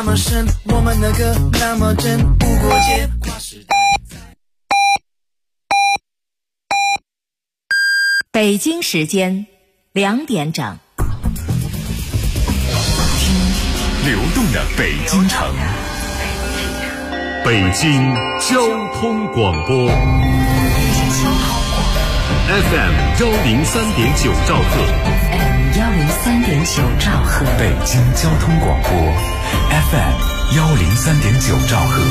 那么深，我们的歌那么真，不过界跨时代。 北京时间2点整， 听流动的北京城，北京交通广播 FM 103.9兆赫， 103.9兆赫， 北京交通广播 FM 103.9兆赫。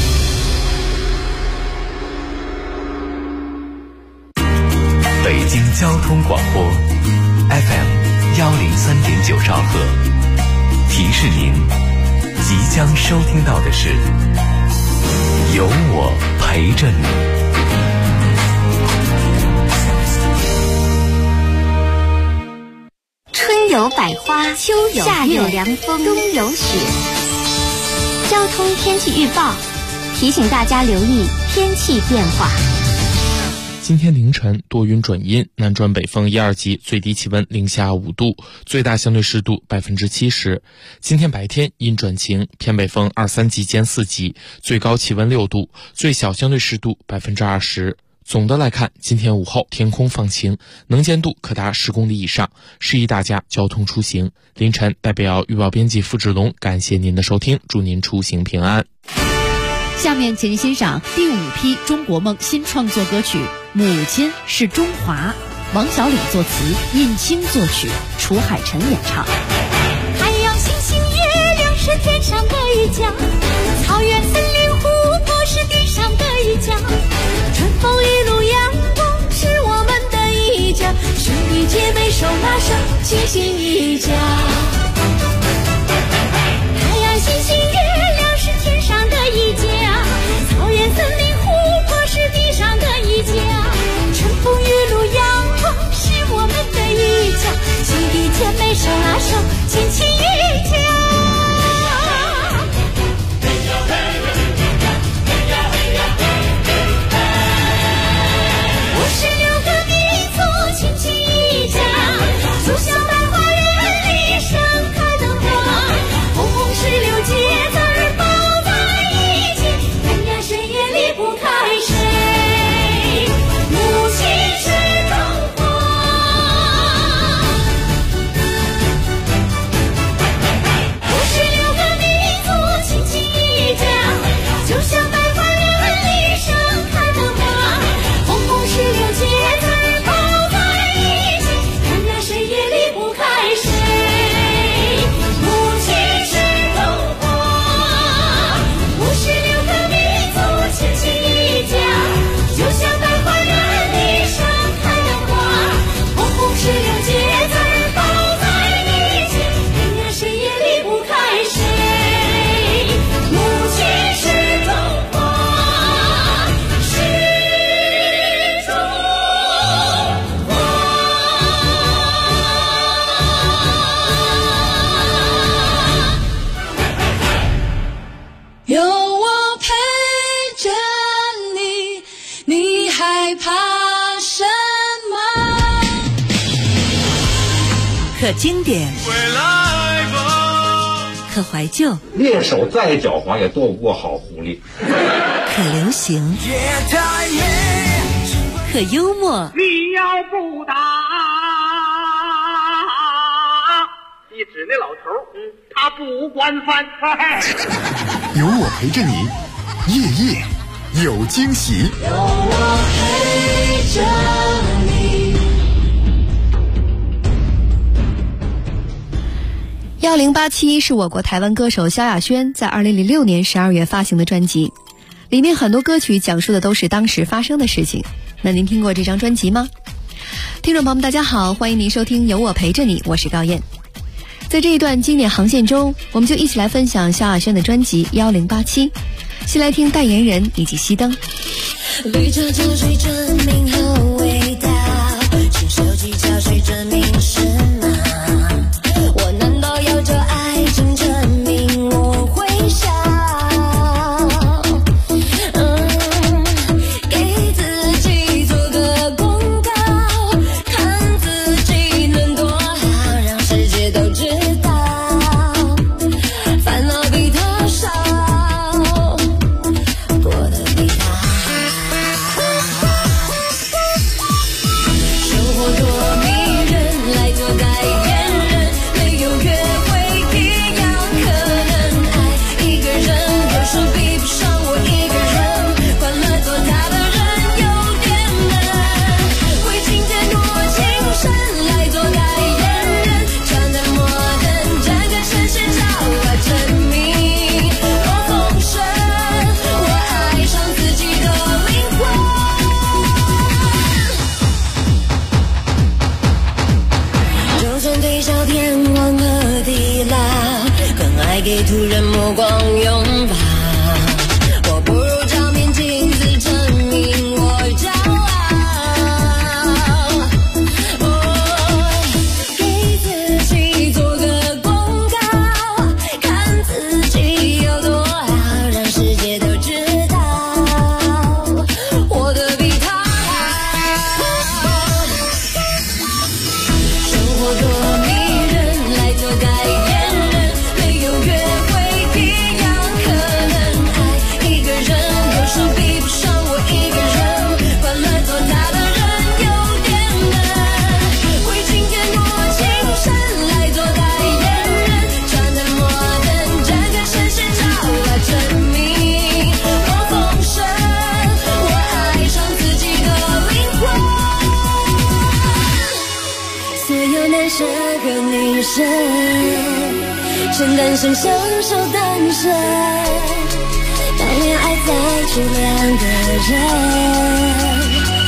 北京交通广播 FM 103.9兆赫，提示您即将收听到的是有我陪着你。 春有百花，秋有夏有凉风，冬有雪。交通天气预报提醒大家留意天气变化。 今天凌晨多云转阴，南转北风1、2级，最低气温零下5度，最大相对湿度70%。今天白天阴转晴，偏北风2、3级兼4级，最高气温6度，最小相对湿度20%。总的来看，今天午后天空放晴，能见度可达10公里以上，适宜大家交通出行。凌晨代表预报编辑付志龙感谢您的收听，祝您出行平安。 下面请您欣赏第5批中国梦新创作歌曲《母亲是中华》，王小礼作词，尹清作曲，楚海辰演唱。 太阳、星星、月亮是天上的一家，草原、森林、湖泊是地上的一家，春风雨露阳光是我们的一家，兄弟姐妹手拉手齐心一家。太阳、星星、月亮是天上的一家，草原、森林、湖泊是地上的一家，春风雨露阳光是我们的一家，兄弟姐妹手拉手亲亲一家。56个民族亲亲一家，就像百花园里盛开的花，红红石榴结籽包在一起，人呀谁也离不开谁，母亲是中华。56个民族亲亲一家，就像百花园里盛开的花，红红石榴结籽包在一起，人呀谁也离不开谁，母亲是中华。56个民族亲亲一家，就像百花园里盛开的花，红红石榴结籽包在一起，人呀谁也离不开谁，母亲是中华，是中华。 有我陪着你，你害怕什么？ 可经典， 回来吧， 可怀旧， 猎手再狡猾也躲不过好狐狸。 可流行， 夜太美， 可幽默， 你要不打，一指那老头，他不惯犯。 有我陪着你，夜夜有惊喜。 有我陪着你。 1087是我国台湾歌手萧亚轩在2006年12月发行的专辑，里面很多歌曲讲述的都是当时发生的事情。那您听过这张专辑吗？听众朋友们大家好，欢迎您收听有我陪着你，我是高燕。在这一段经典航线中，我们就一起来分享萧亚轩的专辑1087。先来听代言人以及熄灯。 绿茶加水证明很味道，新手机加水证明是吗？我难道要这爱情证明我会笑？给自己做个广告，看自己能多好，让世界都知道，烦恼比头还给途人目光拥抱。我不如照面镜子证明我骄傲。给自己做个公告，看自己有多好，让世界都知道我的比他好。生活多迷人，来做代言人，没有约会必要，可能爱一个人有时比不上我一个人，惯了做他的人有点难。为今天多情深，来做代言人，穿的摩登，站个绅士照来证明我丰盛，我爱上自己的灵魂。所有男生和女生，趁单身享受单身，当恋爱再去两个人。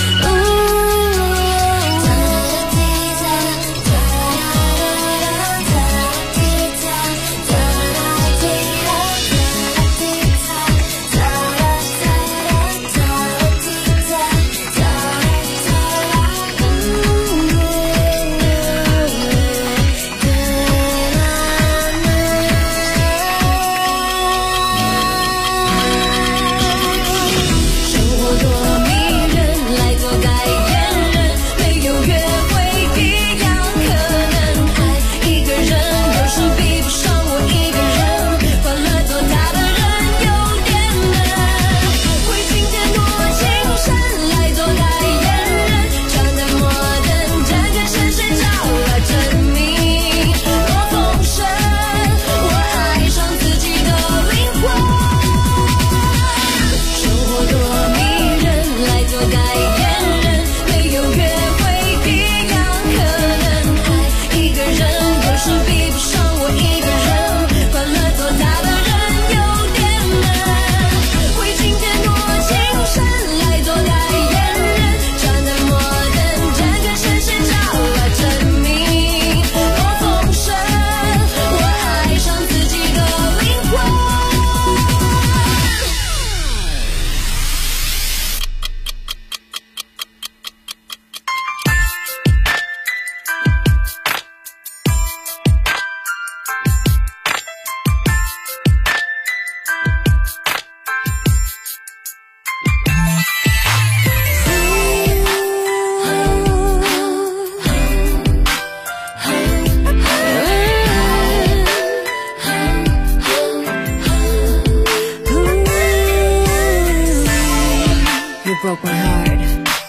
Broke my heart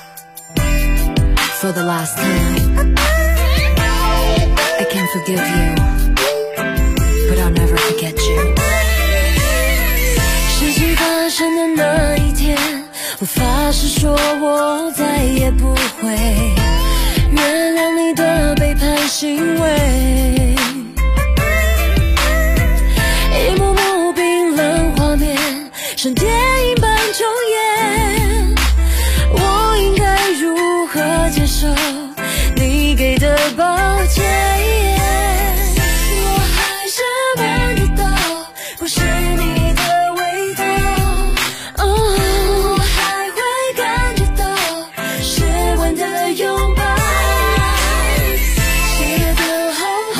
for the last time. I can't forgive you, but I'll never forget you. 事情发生的那一天，我发誓说我再也不会原谅你的背叛行为。一幕幕冰冷画面，像电影般重演。我应该如何接受你给的抱歉？我还是闻得到不是你的味道，我还会感觉到湿温的拥抱，写得好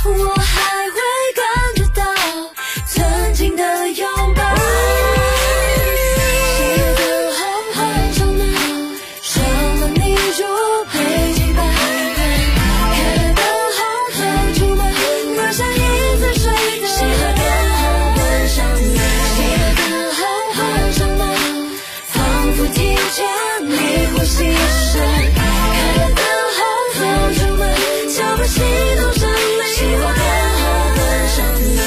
我还会感觉到曾经的拥抱。写的好好长的，少了你就陪伴。看得好好出门，留下一次睡的。写的好晚上的，写的好好长的，仿佛听见你呼吸声。看得好好出门，就把心动上泪。写的好晚上的。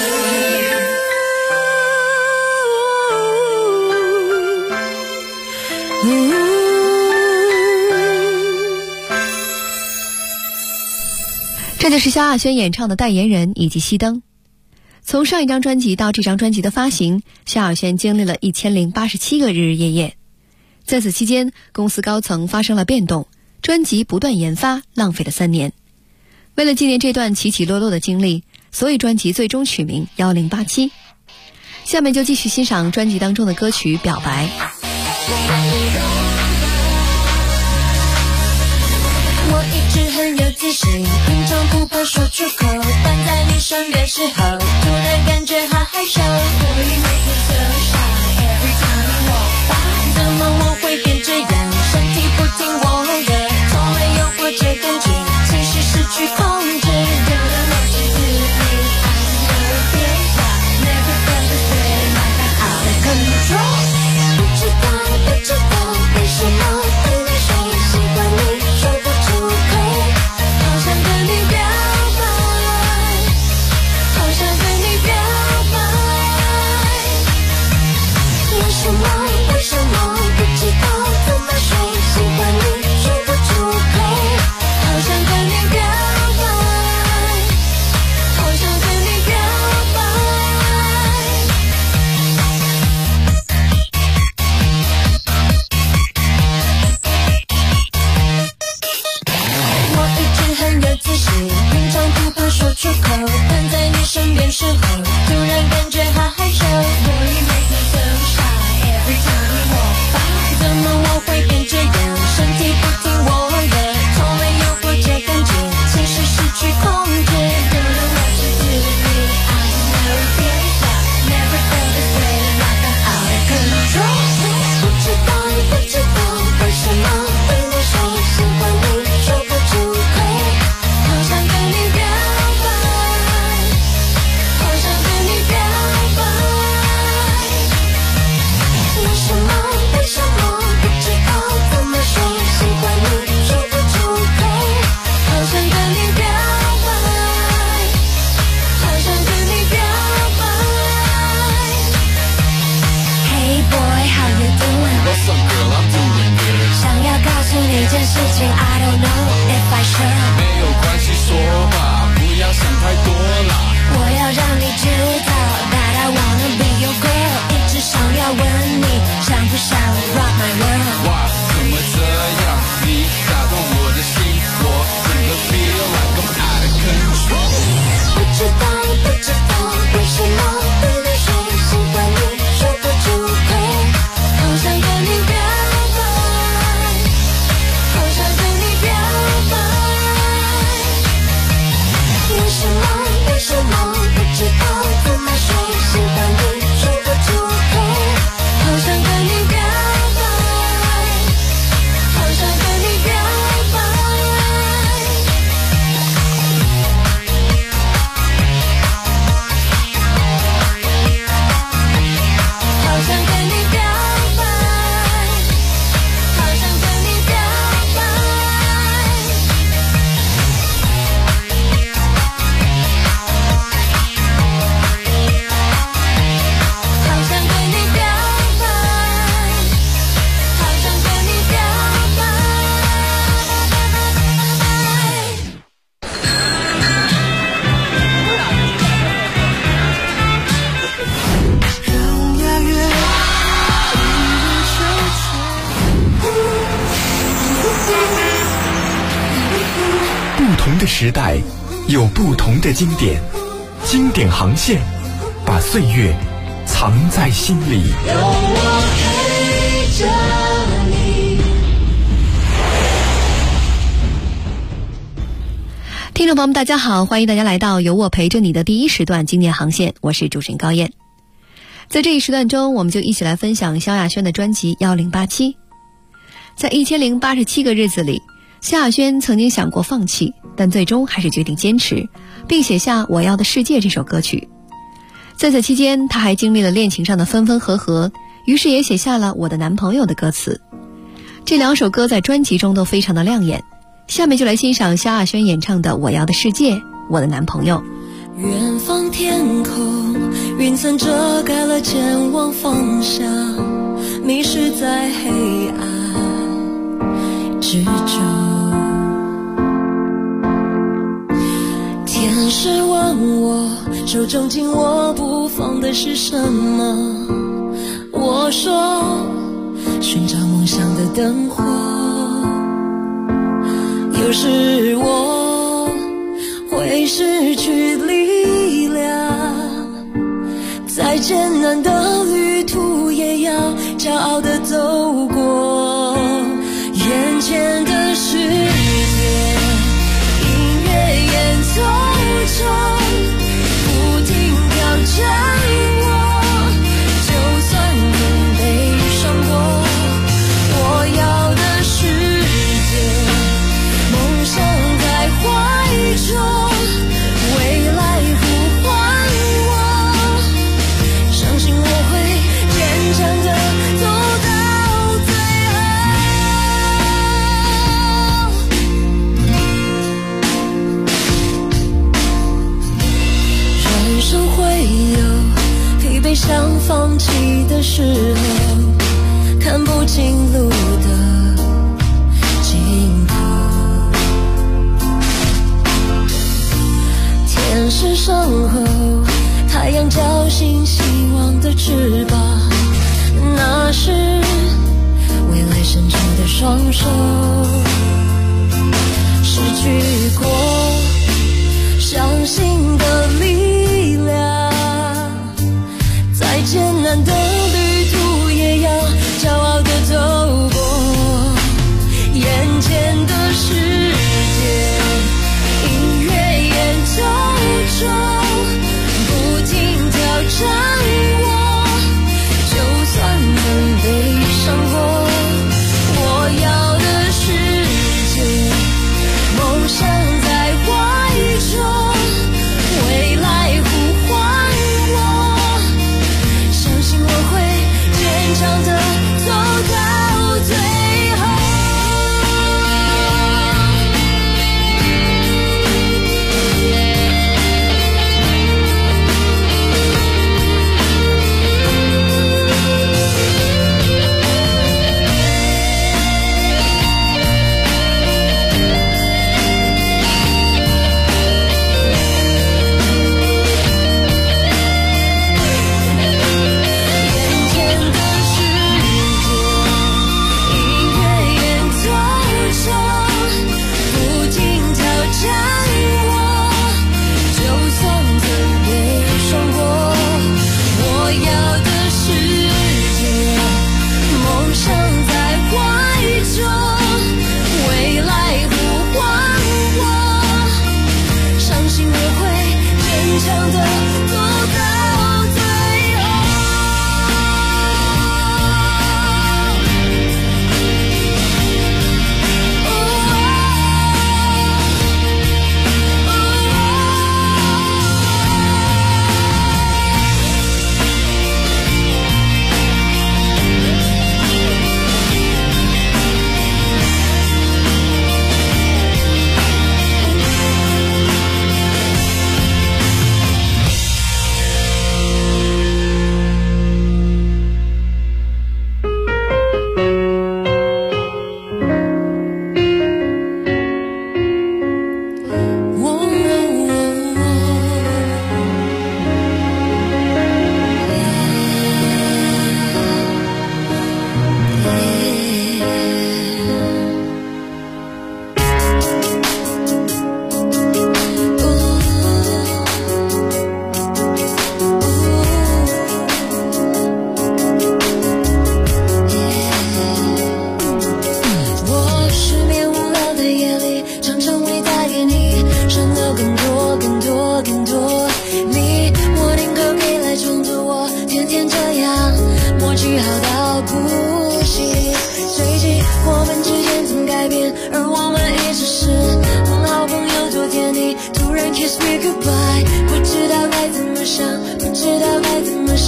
这就是萧亚轩演唱的《代言人》以及《熄灯》。从上一张专辑到这张专辑的发行，萧亚轩经历了1087个日日夜夜。在此期间，公司高层发生了变动，专辑不断研发，浪费了3年。为了纪念这段起起落落的经历，所以专辑最终取名1087。下面就继续欣赏专辑当中的歌曲《表白》。 我一直很有自信，平常不怕说出口，但在你身边时候，突然感觉好害羞。怎么我会变这样？身体不听我的，从没有过这感觉，情绪失去控制。不知道为什么对你说喜欢你，说不出口，好想跟你表白，好想跟你表白。为什么不知道怎么说喜欢你，说不出口，好想跟你表白，好想跟你表白。我一直很有自信，平常不怕说出口，但在你身边时候，突然感觉好害羞。怎么我会变这样？身体不听我的，从没有过这感觉，情绪失去控制。不知道为什么对你说喜欢你，说不出口，好想跟你表白，好想跟你表白。为什么不知道怎么说喜欢你，说不出口，好想跟你表白，好想跟你表白。Hey boy, how you doing? What's up, girl? I'm doing good. 想要告诉你件事情 I don't know if I should。 没有关系，说吧，不要想太多啦。 我要让你知道 that I wanna be your girl， 一直想要问你想不想 rock my world。 哇，怎么这样？你打动我的心，我整个 feel like I'm out of control。 不知道为什么对你说喜欢你，说不出口，好想跟你表白，好想跟你表白。为什么不知道怎么说喜欢你，说不出口，好想跟你表白，好想跟你表白。好想跟你表白，好想跟你表白。好想跟你表白，好想跟你表白。 让押韵不同的时代有不同的经典，经典航线把岁月藏在心里。 有我陪着你。 听众朋友们大家好，欢迎大家来到由我陪着你的第一时段经典航线，我是主持人高燕。在这一时段中，我们就一起来分享萧亚轩的专辑1087。在1087个日子里，萧亚轩曾经想过放弃，但最终还是决定坚持，并写下《我要的世界》这首歌曲。在此期间，他还经历了恋情上的分分合合，于是也写下了《我的男朋友》的歌词。这两首歌在专辑中都非常的亮眼。下面就来欣赏萧亚轩演唱的《我要的世界》，我的男朋友。 远方天空，云层遮盖了前往方向，迷失在黑暗之中。天使问我，手中紧握不放的是什么？我说，寻找梦想的灯火。有时我会失去力量，再艰难的旅途也要骄傲地走过。眼前的世界，音乐演奏中不停挑战我，就算很悲伤过，我要的世界，梦想在怀中，未来呼唤我，相信我会坚强地走到最后。人生会有疲惫想放弃的时候，看不清路的尽头。天使身后，太阳叫醒希望的翅膀，那是未来伸出的双手。失去过相信的力量，再艰难的旅途也要骄傲地走过。眼前的世界，音乐演奏中不停挑战我，就算很悲伤过，我要的世界，梦想在怀中，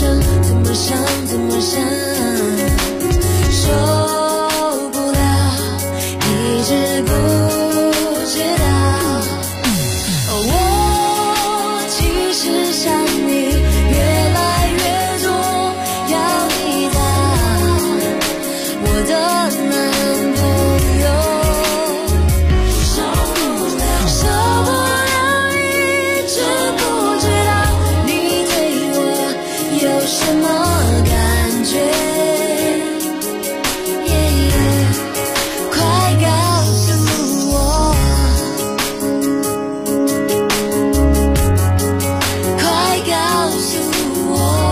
想，怎么想，怎么想，受不了，一直不知道。我其实想你越来越多，要你当我的男朋友。受不了，受不了，一直不知道你对我有什么感觉。快告诉我，快告诉我。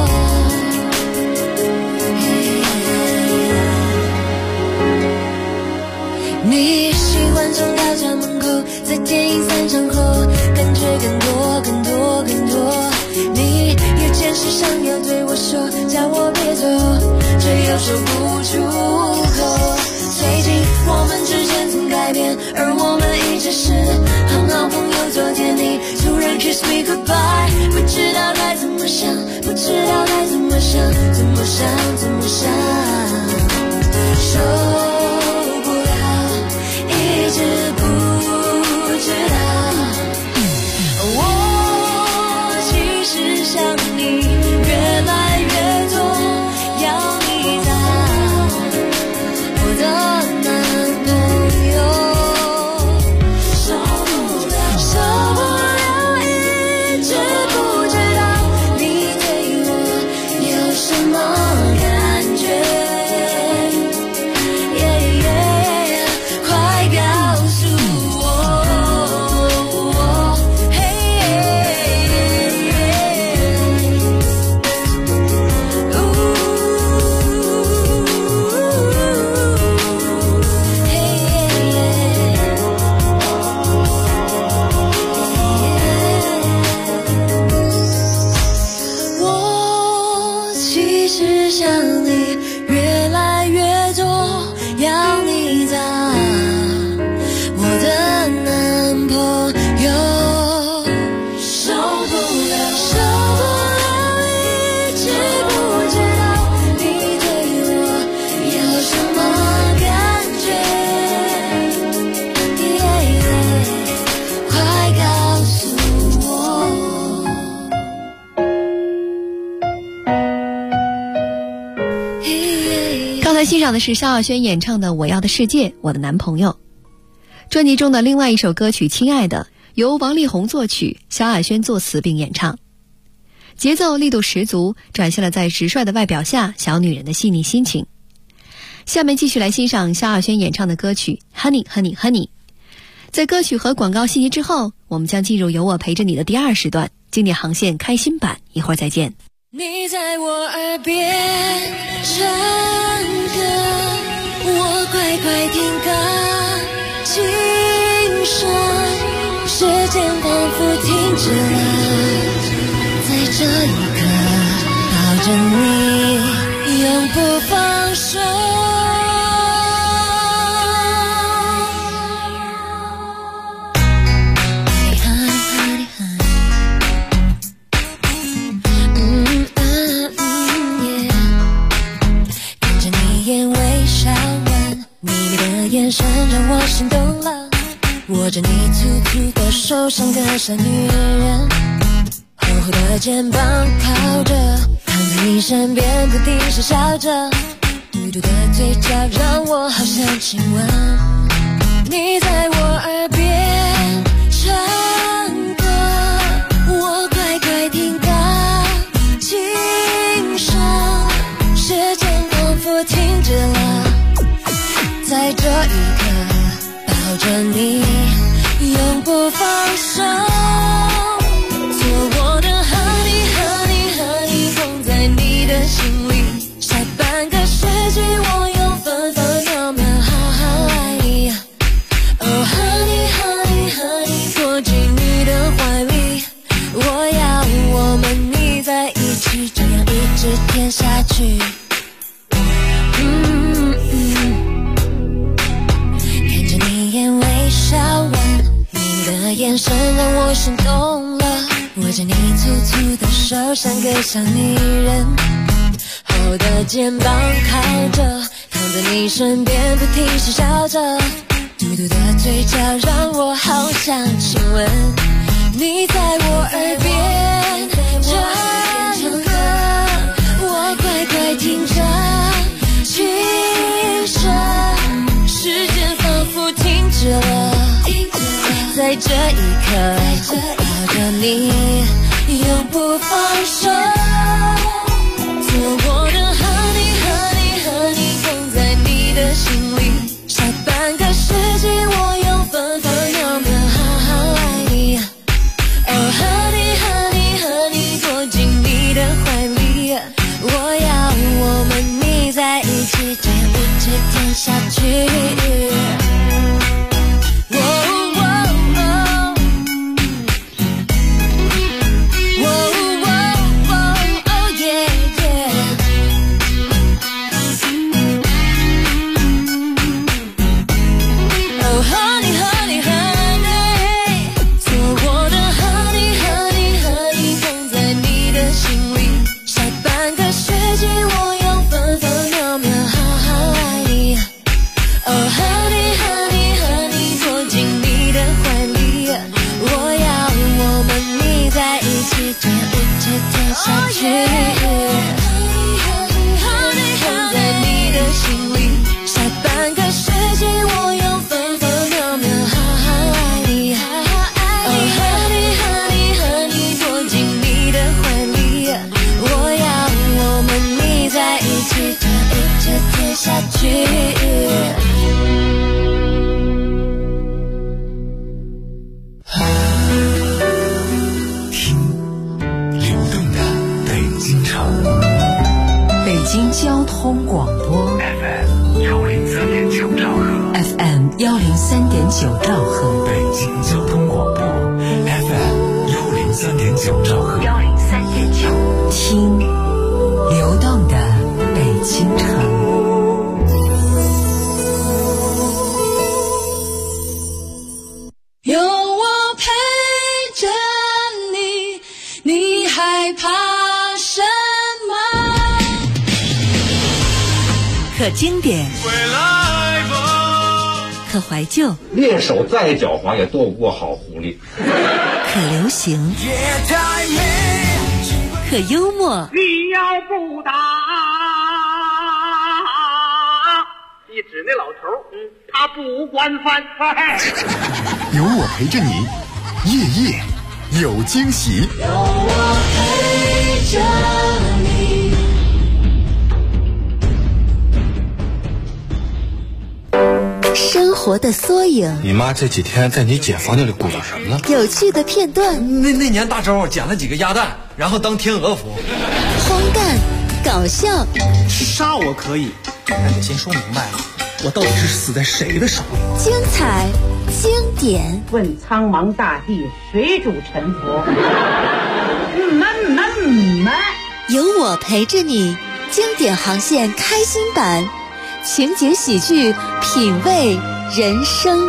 你喜欢从到家门口，在电影散场后，感觉更多更多更多。你有件事想要对我说，叫我别走，却又说不出口。最近我们之间曾改变，而我们一直是很好朋友。昨天你突然 kiss me goodbye， 不知道该怎么想，不知道该怎么想，怎么想，怎么想，受不了，一直不知道。我其实想你越来越多，要你当我的男朋友。受不了，受不了，一直不知道你对我有什么感觉。快告诉我，嘿，我其实想你越来越多，要你当我的男朋友。受不了，受不了，一直不知道你对我有什么感觉。快告诉我。 刚才欣赏的是萧亚轩演唱的《我要的世界，我的男朋友》。专辑中的另外一首歌曲《亲爱的》由王力宏作曲，萧亚轩作词并演唱，节奏力度十足，展现了在直率的外表下小女人的细腻心情。下面继续来欣赏萧亚轩演唱的歌曲《Honey Honey Honey》。在歌曲和广告信息之后，我们将进入有我陪着你的第二时段，经典航线开心版，一会儿再见。 你在我耳边唱歌，我乖乖听歌，欣赏，时间仿佛停止了，在这一刻抱着你，永不放手。眼神让我心动了，握着你粗粗的手，像个小女人，厚厚的肩膀靠着，躺在你身边，不停傻笑着，嘟嘟的嘴角让我好想亲吻。你在我耳边唱歌，我乖乖听歌，欣赏，时间仿佛停止了，在这一刻抱着你，永不放手。做我的 honey honey honey， 放在你的心里，下半个世纪我用分分秒秒好好爱你。Oh honey honey honey， 躲进你的怀里，我要我们腻在一起，这样一直甜下去。眼神让我心动了，微握着你粗粗的手，像个小女人，厚的肩膀靠着，躺在你身边，不停是笑着，嘟嘟的嘴角让我好想亲吻。你在我耳边唱歌，我乖乖听着，轻声，时间仿佛停止了，在这一刻抱着你永不放手，做我的 honey honey honey， 放在你的心里，下半个世纪我用分分秒秒好好爱你。Oh honey honey honey， 躲进你的怀里，我要我们腻在一起，这样一直甜下去。 可经典，可怀旧， 猎手再狡猾也斗不过好狐狸。 可流行，可幽默。 你要不打，你指那老头，他不惯犯。 有我陪着你，夜夜有惊喜。 有我陪着你。生活的缩影。 你妈这几天在你姐房间里鼓捣什么呢？ 有趣的片段。 那年大周捡了几个鸭蛋，然后当天鹅服。 荒诞，搞笑。 杀我可以，但得先说明白了，我到底是死在谁的手里？ 精彩，经典。 问苍茫大地，谁主沉浮？ 有我陪着你，经典航线开心版。情景喜剧，品味人生。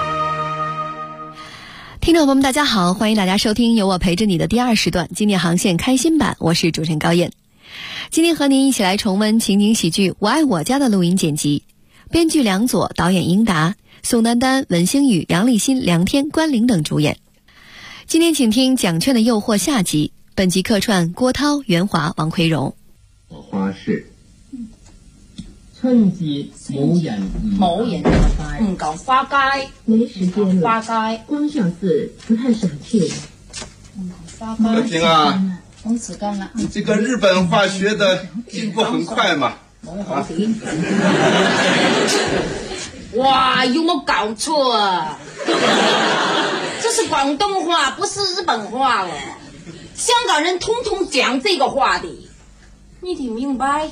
听众朋友们大家好，欢迎大家收听由我陪着你的第二时段经典航线开心版，我是主持人高燕。今天和您一起来重温情景喜剧《我爱我家》的录音剪辑，编剧梁左，导演英达，宋丹丹、文星宇、杨立新、梁天、关凌等主演。今天请听奖券的诱惑下集，本集客串郭涛、袁华、王奎荣。 花市春節冇人唔敢花街， 沒時間花街， 光上次不太想去。 小平啊， 没时間了。 你這個日本話學的進步很快嘛？啊！ 哇，有冇搞錯啊？這是廣東話，不是日本話了。香港人通通講這個話的，你聽明白？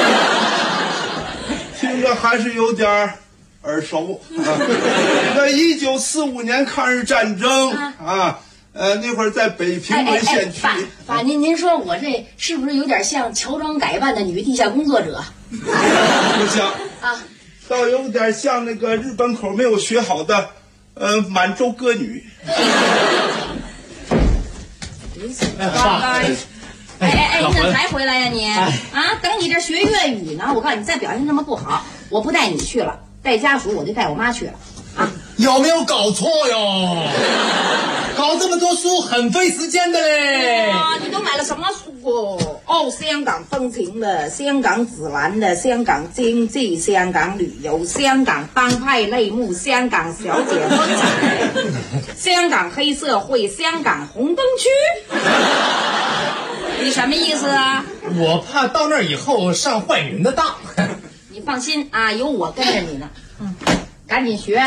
聽着還是有點耳熟。那1945年抗日戰爭啊，那會兒在北平淪陷區。 爸，您說我這是不是有點像喬裝改扮的女地下工作者？ 不像啊， 倒有點像那個日本口沒有學好的滿洲歌女。 你怎么才回来呀你？等你这学粤语呢。我告诉你，再表现这么不好，我不带你去了，带家属我就带我妈去了。 有没有搞错哟？搞这么多书很费时间的嘞。 你都买了什么书哦？香港风情的，香港紫兰的，香港经济，香港旅游，香港帮派类目，香港小姐风采，香港黑社会，香港红灯区。你什么意思啊？ 我怕到那儿以后上坏人的当。 你放心啊，有我跟着你呢。赶紧学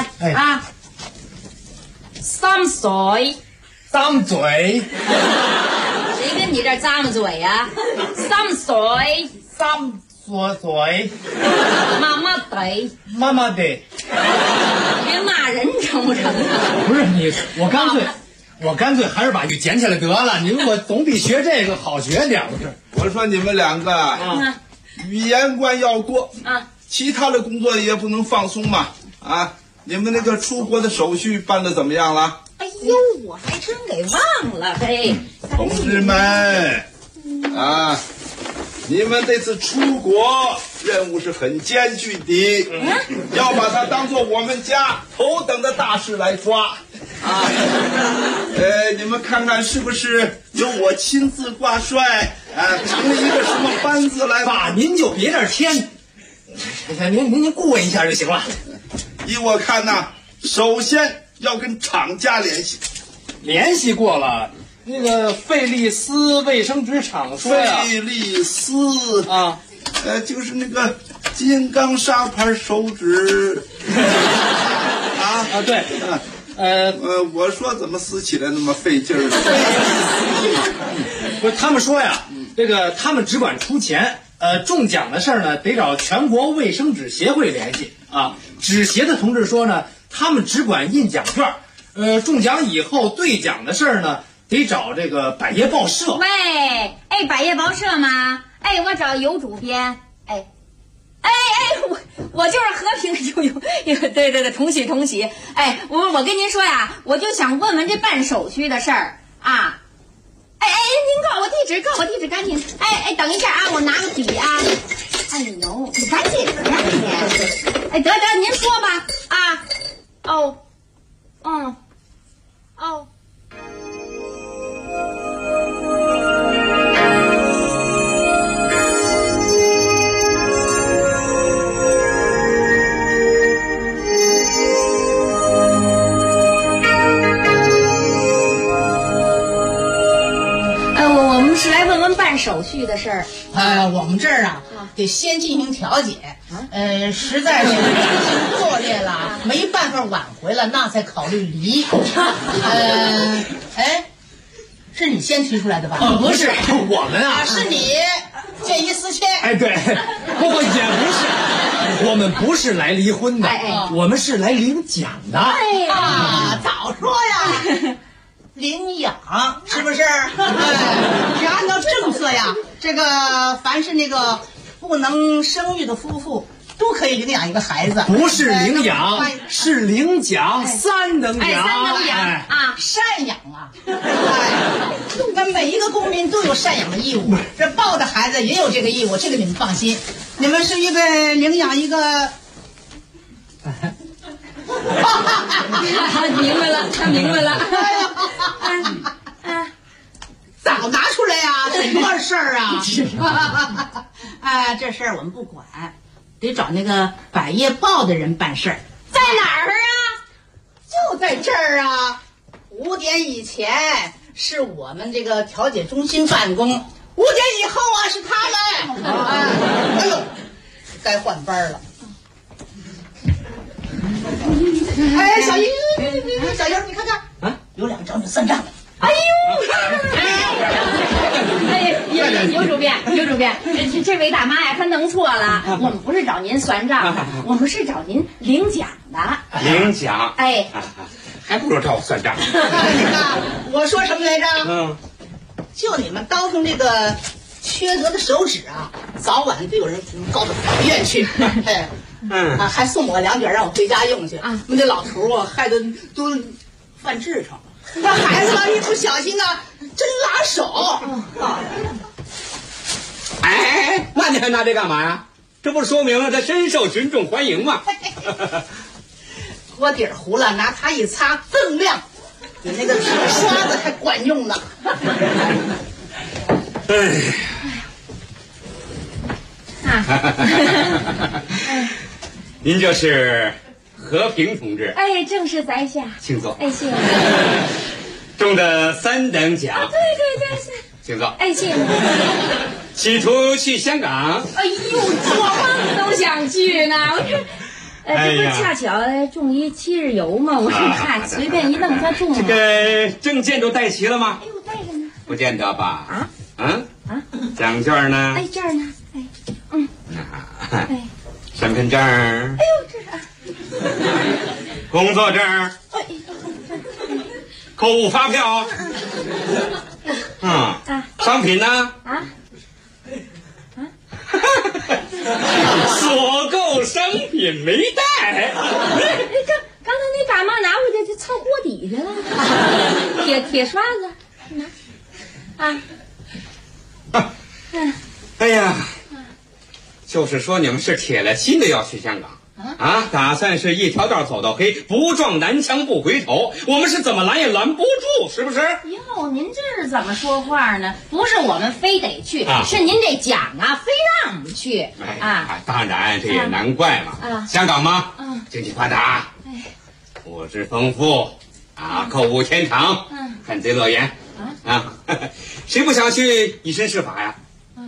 三水， 张嘴。 谁跟你这咂么嘴呀？三水，妈妈得，别骂人成不成啊？ 不是你，我干脆还是把语捡起来得了。我总比学这个好学点，不是？ 我说你们两个语言关要过其他的工作也不能放松嘛。你们那个出国的手续办得怎么样了？ 哎呦，我还真给忘了嘿。 同志们你们这次出国任务是很艰巨的，要把它当做我们家头等的大事来抓你们看看是不是由我亲自挂帅成了一个什么班子来吧？ 您就别这添，您顾问一下就行了。 依我看首先要跟厂家联系过了。 那个费利斯卫生纸厂说呀， 费利斯就是那个金刚砂牌手指对我说怎么撕起来那么费劲儿？ 不是，他们说呀，这个他们只管出钱，中奖的事儿呢得找全国卫生纸协会联系纸协的同志说呢，他们只管印奖券，中奖以后兑奖的事儿呢得找这个百业报社。 喂，百业报社吗？我找尤主编。我就是和平对，同喜。我跟您说呀，我就想问问这办手续的事儿您告我地址，赶紧。等一下我拿个笔你赶紧的呀你。得，您说吧我们是来问问办手续的事儿。 我们这儿得先进行调解，实在是人情作烈了，没办法挽回了，那才考虑离。是你先提出来的吧？ 不是，我们是你见异思迁。 对，不过也不是，我们不是来离婚的，我们是来领奖的。 早说呀！领养是不是？只按照政策呀，这个凡是那个不能生育的夫妇都可以领养一个孩子。 不是领养，是领奖，3等奖。 赡养那每一个公民都有赡养的义务，这抱的孩子也有这个义务，这个你们放心。你们是预备领养一个。 他明白了。 早拿出来呀，很多事儿这事儿我们不管，得找那个百业报的人办事儿。 在哪儿就在这儿5点以前是我们这个调解中心办公，5点以后是他们。该换班了。小英，你看看有2张算账的。 尤主编，这位大妈呀，她弄错了。我们不是找您算账的，我们是找您领奖的。 领奖？ 还不如找我算账。我说什么来着？就你们倒腾这个缺德的手指早晚得有人告到法院去。还送我2卷让我回家用去。那这老头害得都犯痔疮了。那孩子一不小心真真拉手。 哎，那你还拿这干嘛呀？这不是说明了他深受群众欢迎吗？ 锅底糊了，拿它一擦更亮，比那个铁刷子还管用呢。 您就是和平同志？ 哎，正是在下。 请坐。 哎，谢谢。 中的3等奖。 对对对， 请坐。 哎，谢谢。 企图去香港？ 哎呦，做梦都想去呢！我这。这不是恰巧中一7日游吗？我一看，随便一弄，他中了。 这个证件都带齐了吗？ 哎呦，带着呢。 不见得吧？奖券呢？ 哎，这儿呢。哎， 身份证。哎呦，这是。 工作证。购物发票。商品呢？所购商品没带。 刚才那大妈拿回去就蹭锅底去了。铁刷子。 哎呀，就是说你们是铁了心的要去香港啊，打算是一条道走到黑，不撞南墙不回头。我们是怎么拦也拦不住，是不是？ 哟，您这是怎么说话呢？不是我们非得去，是您这奖啊，非让我们去当然，这也难怪嘛。香港嘛，经济发达，物质丰富购物天堂，看贼乐园谁不想去以身试法呀？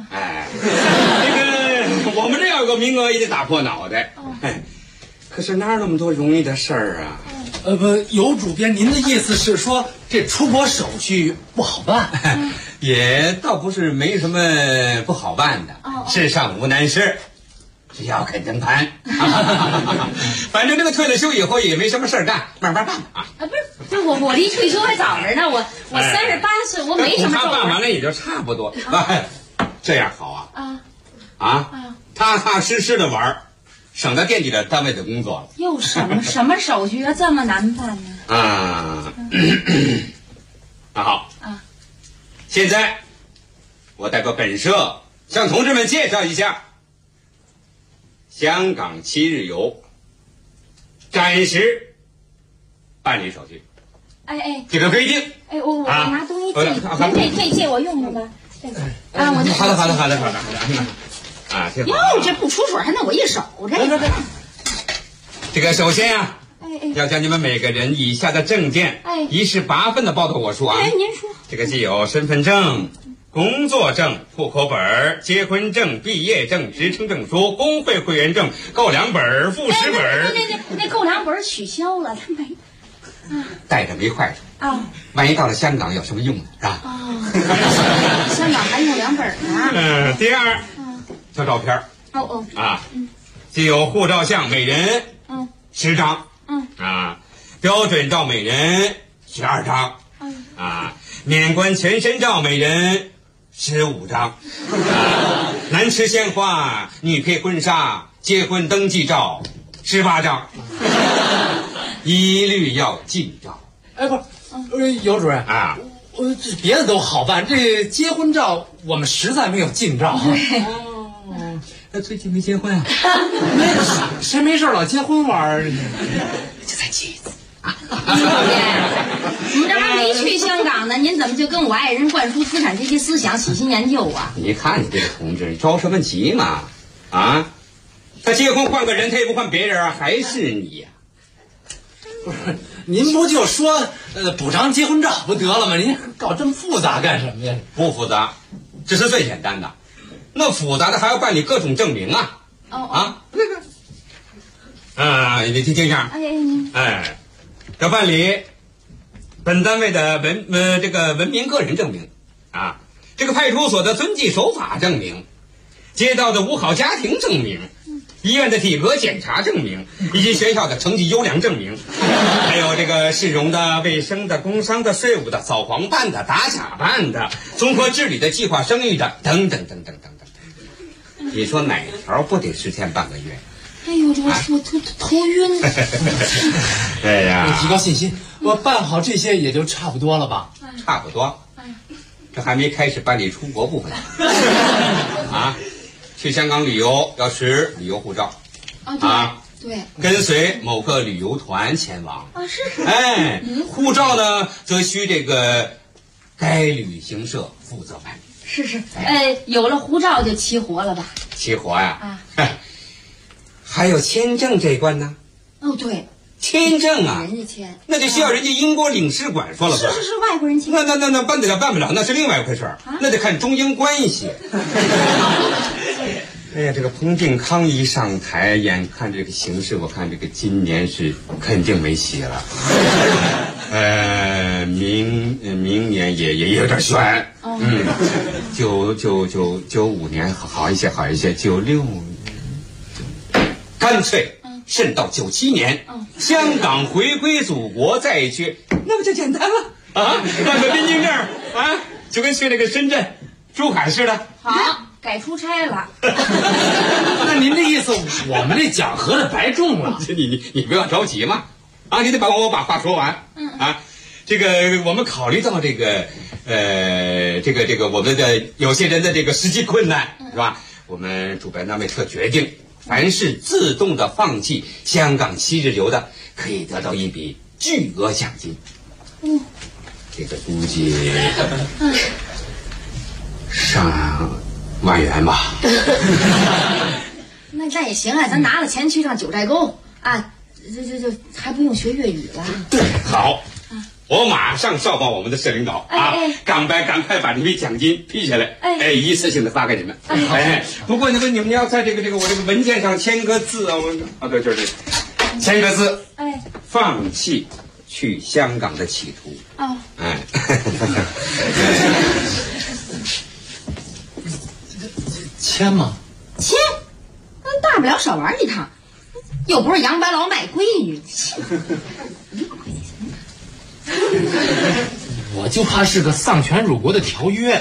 我们这要有个名额也得打破脑袋。可是哪有那么多容易的事儿啊？ 不，有主编，您的意思是说这出国手续不好办？ 也倒不是没什么不好办的，世上无难事，只要肯登攀。反正这个退了休以后也没什么事儿干，慢慢办啊。 不是，这我离退休还早着呢，我38岁，我没什么皱纹。 办完了也就差不多。这样好踏踏实实的玩，省得惦记着单位的工作了。 又什么手续这么难办呢？ 那好现在我代表本社向同志们介绍一下香港7日游，暂时办理手续。这个规定。 我拿东西借我用用吧。 好的。 哟，这不出水还弄我一手， 这个首先要将你们每个人以下的证件1式8份的报到我处您说。 这个既有身份证、工作证、户口本、结婚证、毕业证、职称证书、工会会员证、购粮本、副食本。 那购粮本取消了，他没。 带着没坏处万一到了香港有什么用呢？是吧？ 香港还用粮本呢。 第二，交照片。既有护照相每人10张，标准照每人12张，免冠全身照每人15张，男持鲜花、女配婚纱、结婚登记照18张，一律要近照。 不是，尤主任这别的都好办，这结婚照我们实在没有近照。 最近没结婚啊？ 谁没事老结婚玩？ 就再结一次。 你们这还没去香港呢，您怎么就跟我爱人灌输资产阶级思想，喜新厌旧啊？ 你看你这个同志，你着什么急嘛？他结婚换个人，他也不换别人还是你呀？ 不是，您不就说补张结婚照不得了吗？您搞这么复杂干什么呀？ 不复杂，这是最简单的。那复杂的还要办理各种证明你听一下。要办理本单位的文明个人证明这个派出所的遵纪守法证明，街道的五好家庭证明，医院的体格检查证明，以及学校的成绩优良证明，还有这个市容的、卫生的、工商的、税务的、扫黄办的、打假办的、综合治理的、计划生育的等等等等等等。你说哪条不得10天半个月？ 哎呦，我头晕。 哎呀， 你提高信心，我办好这些也就差不多了吧？ 差不多。 这还没开始办理出国部分啊！去香港旅游要持旅游护照啊， 对， 跟随某个旅游团前往啊，是。 哎，护照呢则需这个该旅行社负责办理。 是，有了护照就齐活了吧？ 齐活呀！还有签证这一关呢？ 哦，对。 签证啊， 人家签， 那就需要人家英国领事馆说了算。 是外国人签。 那办得了办不了，那是另外一回事儿，那得看中英关系。哎呀，这个彭定康一上台，眼看这个形势，我看这个今年是肯定没戏了。明年也有点悬。95年好一些，96年干脆。甚到97年，香港回归祖国再去，那不就简单了啊？办个边境证啊，就跟去那个深圳、珠海似的。 好，改出差了。 那您这意思，我们这奖合的白中了？ 你不要着急嘛，啊，你得把话说完。啊，这个我们考虑到这个我们的有些人的这个实际困难，是吧？我们主办单位特决定。凡是自动的放弃香港7日游的，可以得到一笔巨额奖金。这个估计上万元吧。 那也行啊，咱拿了钱去上九寨沟啊，这还不用学粤语了。 对，好。我马上上报我们的市领导赶快把这笔奖金批下来，一次性的发给你们。不过你们要在这个我这个文件上签个字啊，对，就是签个字，放弃去香港的企图。 签吗？ 签，大不了少玩一趟，又不是杨白劳卖闺女。 我就怕是个丧权辱国的条约。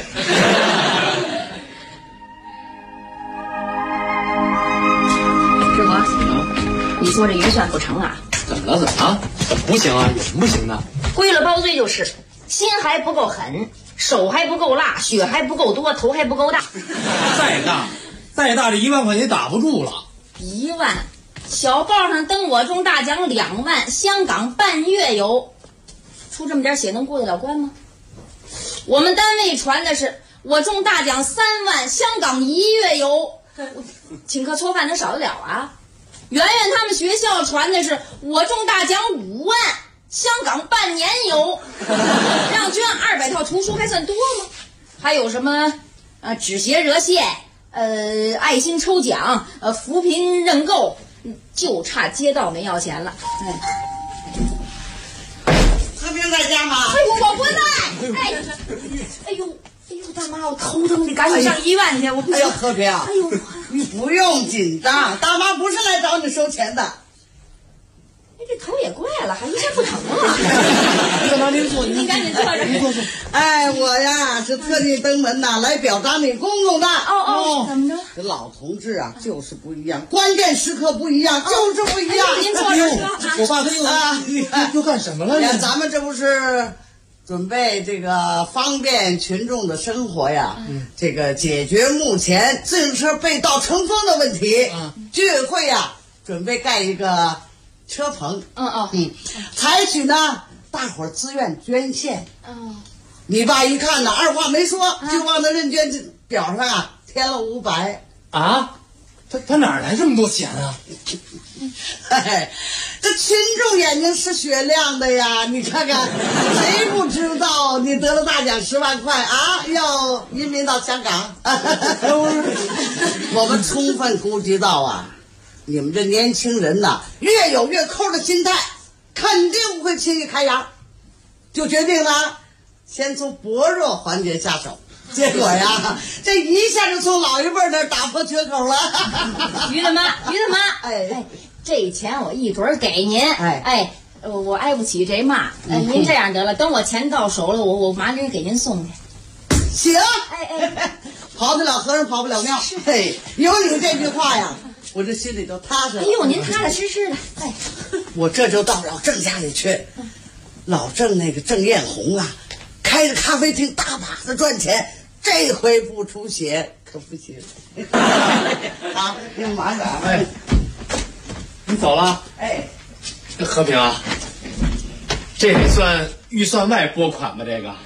志国，你做这预算不成啊？ 怎么了？怎么不行啊？有什么不行的？ 归了包罪就是，心还不够狠，手还不够辣，血还不够多，头还不够大。 再大这1万块钱打不住了。 1万，小报上登我中大奖2万，香港半月游。出这么点血能过得了关吗？我们单位传的是我中大奖3万，香港1月游，请客搓饭能少得了啊？圆圆他们学校传的是我中大奖5万，香港半年游，让捐200套图书还算多吗？还有什么止血热线，爱心抽奖，扶贫认购，就差街道没要钱了。 和平在家吗？ 我不在。哎呦，大妈，我头疼，你赶紧上医院去。 哎呦，和平，你不用紧张，大妈不是来找你收钱的。 这头也怪了，还一下不疼了。 大妈您坐， 你赶紧坐着。 您坐。 我呀是特地登门呐，来表彰你公公的。 怎么着？ 这老同志啊，就是不一样，关键时刻不一样，就是不一样。 您坐着。 我爸他又干什么了呢？ 咱们这不是准备这个方便群众的生活呀，这个解决目前自行车被盗成风的问题。居委会呀，准备盖一个车棚。采取呢大伙儿自愿捐献。你爸一看呢，二话没说，就往那认捐表上啊填了500。 他哪来这么多钱啊？ 这群众眼睛是雪亮的呀！你看看，谁不知道你得了大奖10万块啊？要移民到香港？我们充分估计到啊，你们这年轻人呐，越有越抠的心态，肯定不会轻易开牙，就决定了先从薄弱环节下手。结果呀，这一下就从老一辈那儿打破缺口了。 于大妈，这钱我一准给您。我挨不起这骂。您这样得了，等我钱到手了，我马上给您送去。 行。跑得了和尚跑不了庙。有你这句话呀，我这心里就踏实了。 您踏踏实实的。 我这就到老郑家里去。老郑那个郑艳红啊， 开着咖啡厅大把的赚钱，这回不出血可不行。啊，您忙着啊。 哎，你走了？ 哎， 和平啊，这得算预算外拨款吧？这个。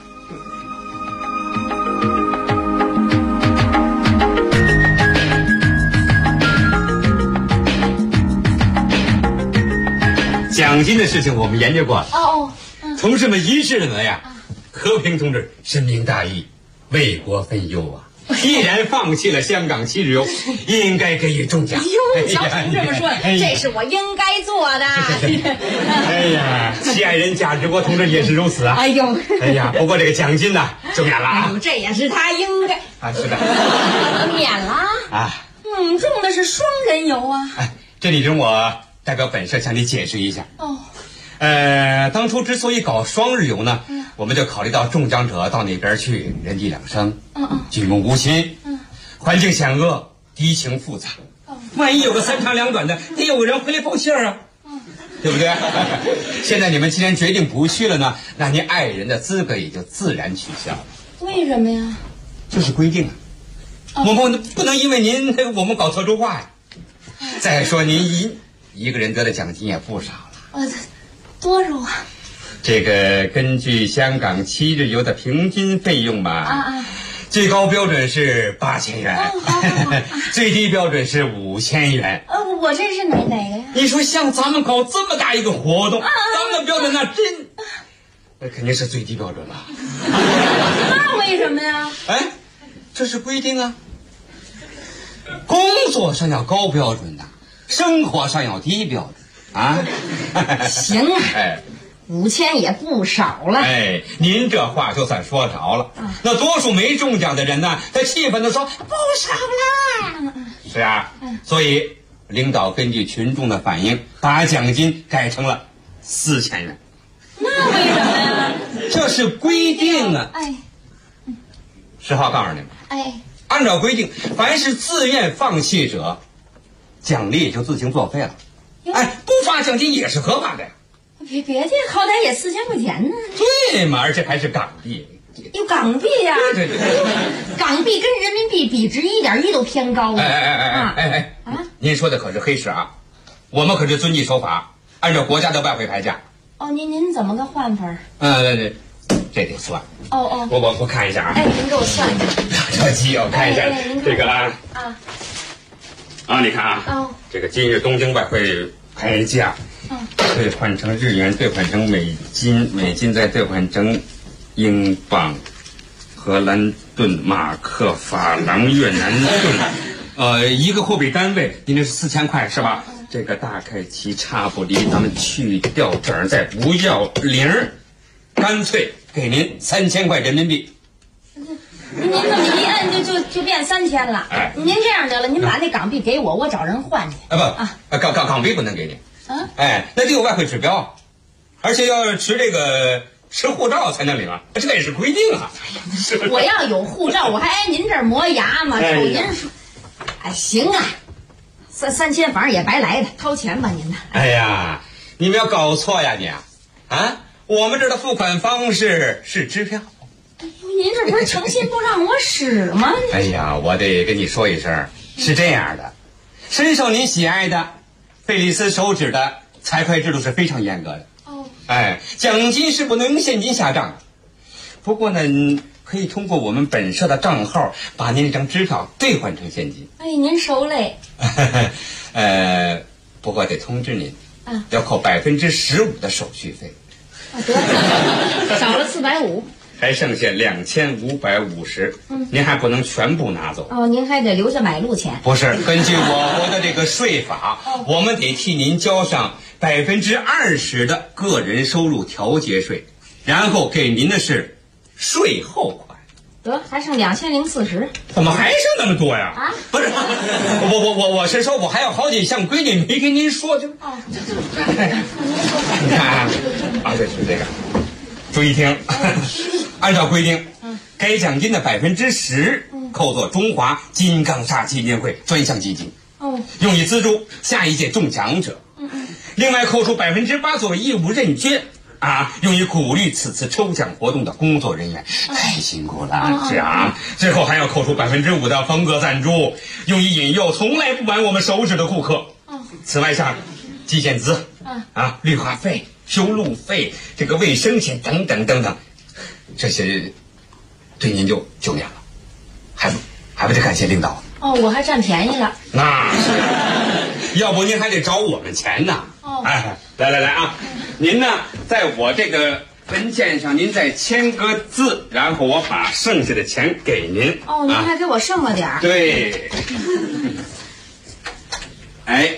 奖金的事情我们研究过。 哦， 同志们一致认为啊，和平同志深明大义，为国分忧啊，毅然放弃了香港7日游，应该给予重奖。 哟，小同志们说，这是我应该做的。 哎呀，其爱人贾志国同志也是如此啊。 哎呦， 哎呀，不过这个奖金呢，就免了啊。 哎呦，这也是他应该啊，是的， 免了啊。中的是双人游啊。 哎，这里容我代表本社向你解释一下。 哦。 当初之所以搞双日游呢，我们就考虑到中奖者到那边去，人地两生，举目无亲，环境险恶，敌情复杂，万一有个3长2短的，得有个人回来报信儿啊，对不对？现在你们既然决定不去了呢，那您爱人的资格也就自然取消了。 为什么呀？ 这是规定啊，我们不能因为您我们搞特殊化呀。再说您一个人得的奖金也不少了。 多少啊？ 这个根据香港7日游的平均费用吧，最高标准是8000元，最低标准是5000元。 我这是哪个呀？ 你说像咱们搞这么大一个活动，咱们的标准那肯定是最低标准了。 那为什么呀？ 哎，这是规定啊。工作上要高标准的，生活上要低标准。啊， 行啊，5000也不少了。 哎，您这话就算说着了。那多数没中奖的人呢，他气愤地说不少了。是啊，所以领导根据群众的反应，把奖金改成了4000元。 那为什么呀？ 这是规定啊。 哎， 实话告诉你们， 哎， 按照规定，凡是自愿放弃者，奖励也就自行作废了。哎，不发奖金也是合法的呀。 别的好歹也4000块钱呢。 对嘛，而且还是港币。 有港币呀？对，港币跟人民币比值1.1都偏高。 哎，您说的可是黑市啊，我们可是遵纪守法，按照国家的外汇牌价。 哦，您怎么个换法？ 对，这得算。我看一下啊。 哎，您给我算一下。 着急，我看一下这个啊，你看啊，这个今日东京外汇牌价，兑换成日元，兑换成美金，美金再兑换成英镑、荷兰盾、马克、法郎、越南盾，一个货币单位，您这是4000块是吧？这个大概其差不离，咱们去掉这儿，再不要零，干脆给您3000块人民币。 您这么一摁就变3000了。 哎， 您这样的了，您把那港币给我，我找人换去。 港币不能给你。哎，那得有外汇指标，而且要持护照才能领啊，这也是规定啊。 我要有护照，我还挨您这儿磨牙吗？瞅您说，哎，行啊，3000反正也白来的，掏钱吧您呢。 哎呀，你们要搞错呀你啊！我们这儿的付款方式是支票。 您这不是诚心不让我使吗？ 哎呀，我得跟你说一声，是这样的，深受您喜爱的费利斯手指的财会制度是非常严格的。哎，奖金是不能用现金下账的。不过呢，可以通过我们本社的账号把您那张支票兑换成现金。 哎，您熟嘞。 不过得通知您，要扣15%的手续费。 得，少了450。 还剩下2550，您还不能全部拿走哦，您还得留下买路钱。 不是，根据我国的这个税法，我们得替您交上20%的个人收入调节税，然后给您的是税后款。 得，还剩2040。 怎么还剩那么多呀？不是，我是说我还有好几项规定没跟您说就。你看这是这个。注意听，按照规定，该奖金的10%扣作中华金刚砂基金会专项基金，用以资助下一届中奖者。另外扣除8%作为义务认捐， 啊，用于鼓励此次抽奖活动的工作人员，太辛苦了。是啊，最后还要扣除5%的风格赞助，用于引诱从来不买我们手纸的顾客。此外像基建资啊、绿化费、修路费、这个卫生钱等等等等，这些对您就9年了，还不得感谢领导。 我还占便宜了。 那是，要不您还得找我们钱呢。哎，来啊，您呢，在我这个文件上您再签个字，然后我把剩下的钱给您。 您还给我剩了点儿。 对。哎，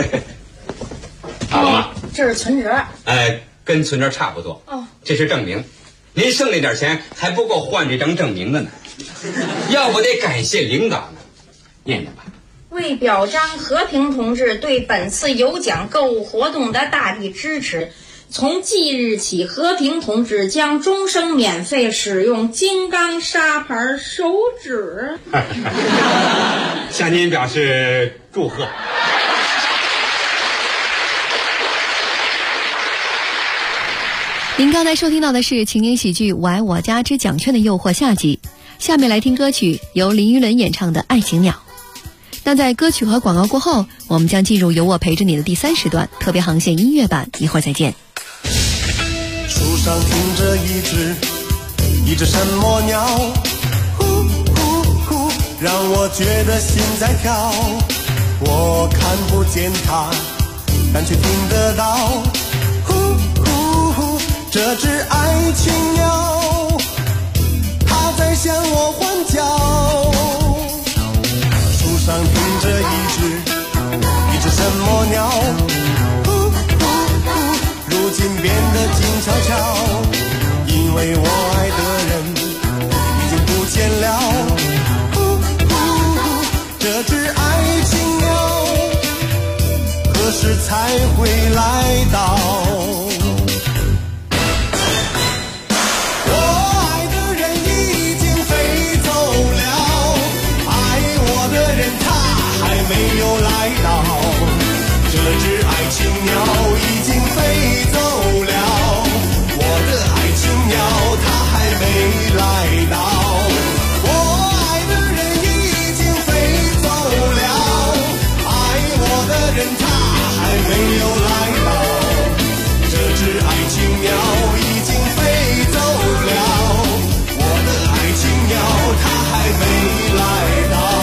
好了吗？ 这是存折。 跟存折差不多。这是证明，您剩那点钱还不够换这张证明的呢。要不得感谢领导呢。念念吧。 为表彰和平同志对本次有奖购物活动的大力支持，从即日起，和平同志将终生免费使用金刚砂牌手纸。 向您表示祝贺。 您刚才收听到的是情景喜剧《我爱我家之奖券的诱惑》下集，下面来听歌曲，由林依轮演唱的《爱情鸟》。那在歌曲和广告过后，我们将进入有我陪着你的第3时段特别航线音乐版，一会儿再见。 树上停着一只什么鸟，呼呼呼，让我觉得心在跳。我看不见它，但却听得到，呼呼呼，这只爱情鸟，它在向我欢叫。树上停着一只什么鸟，呼呼呼，如今变得静悄悄，因为我爱的人已经不见了，呼呼呼，这只爱情鸟何时才会来到？没有来到，这只爱情鸟已经飞走了，我的爱情鸟它还没来到，我爱的人已经飞走了，爱我的人他还没有来到，这只爱情鸟已经飞走了，我的爱情鸟它还没来到。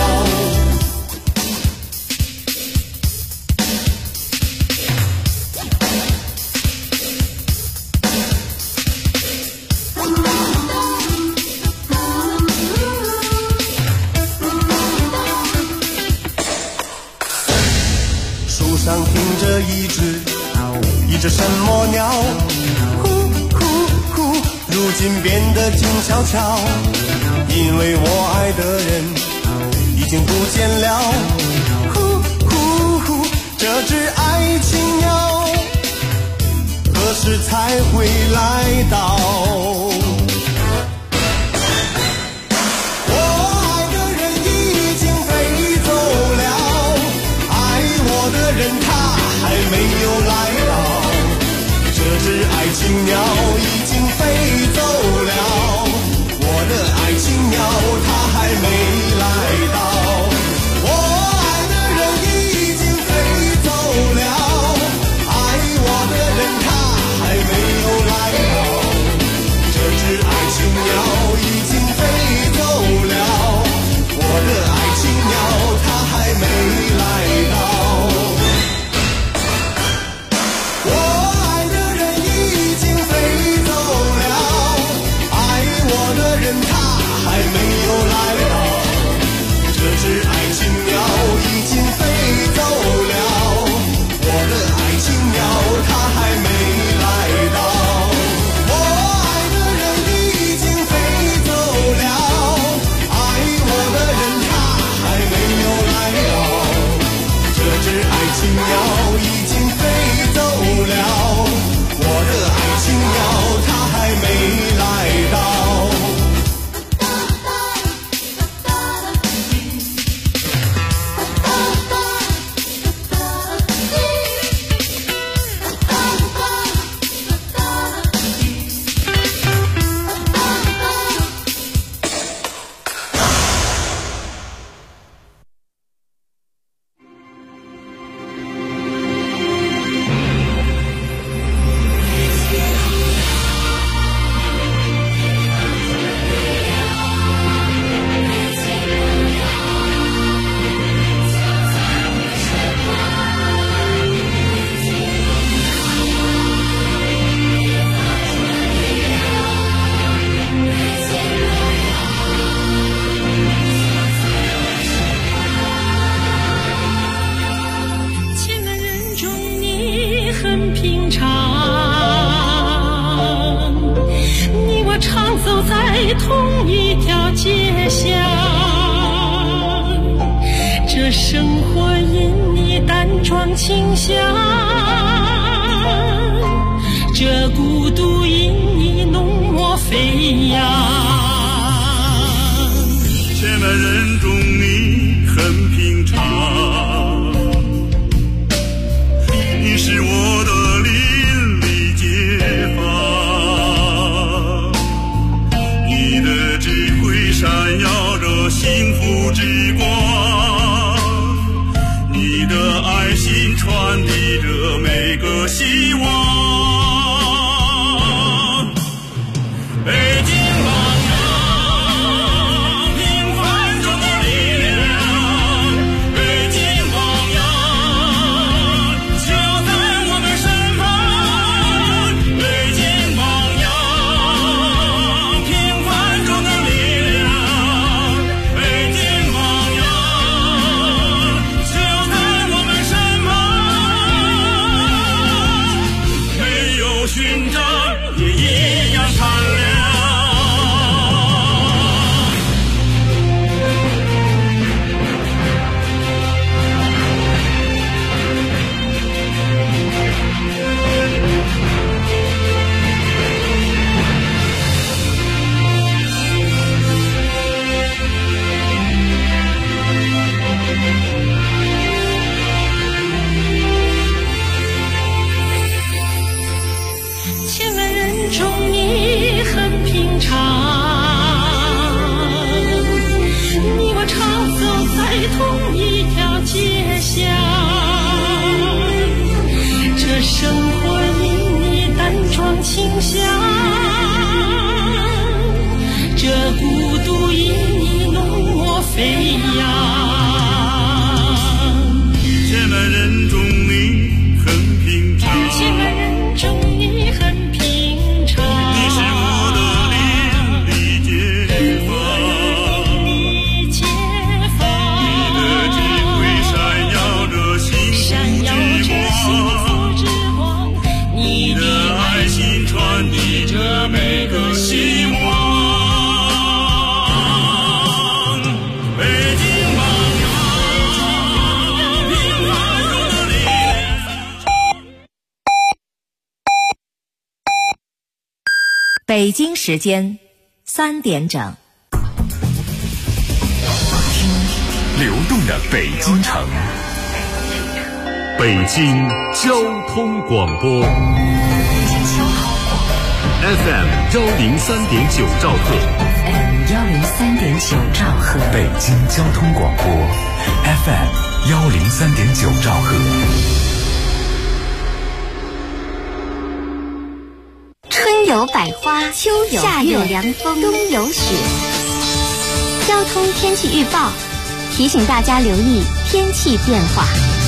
上停着一只什么鸟，呼呼呼，如今变得静悄悄，因为我爱的人已经不见了，呼呼呼，这只爱情鸟何时才会来到？还没有来到，这只爱情鸟已经飞走了，我的爱情鸟它还没来到，我爱的人已经飞走了，爱我的人他还没有来到，这只爱情鸟已经飞走了，我的爱情鸟它还没来到。我爱的人已经飞同一条街巷，这生活因你淡妆清香，这孤独因你浓墨飞扬。 千万人中你很平常，你是我的邻里街坊，你的智慧闪耀着幸福之光，你的爱心传递着每个希望。北京榜样，平凡中的力量，北京榜样，就在我们身旁。北京榜样，平凡中的力量，北京榜样，就在我们身旁。没有勋章也一样灿亮。 千万人中你很平常，你我常走在同一条街巷，这生活因你淡妆清香，这孤独因你浓墨飞扬。 千万人中你很平常， 千万人中你很平常， 你是我的邻里街坊， 你街坊， 你的智慧闪耀着幸闪耀着幸福之光，你的爱心传递着每个希望。北京榜样，平凡中的力量。 北京时间3点整。 流动的北京城， 北京交通广播 FM 103.9兆赫， FM 103.9兆赫， 北京交通广播 FM 103.9兆赫。 春有百花，秋有夏有凉风，冬有雪。交通天气预报提醒大家留意天气变化。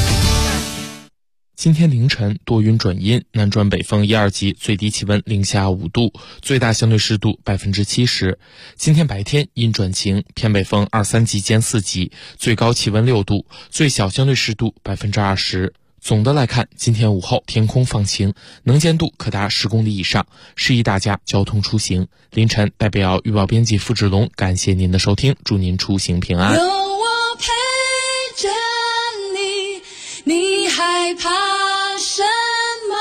今天凌晨多云转阴，南转北风1、2级，最低气温零下5度，最大相对湿度70%。今天白天阴转晴，偏北风2、3级兼4级，最高气温6度，最小相对湿度20%。总的来看，今天午后天空放晴，能见度可达10公里以上，适宜大家交通出行。凌晨代表预报编辑付志龙，感谢您的收听，祝您出行平安。 有我陪着你，你害怕什么？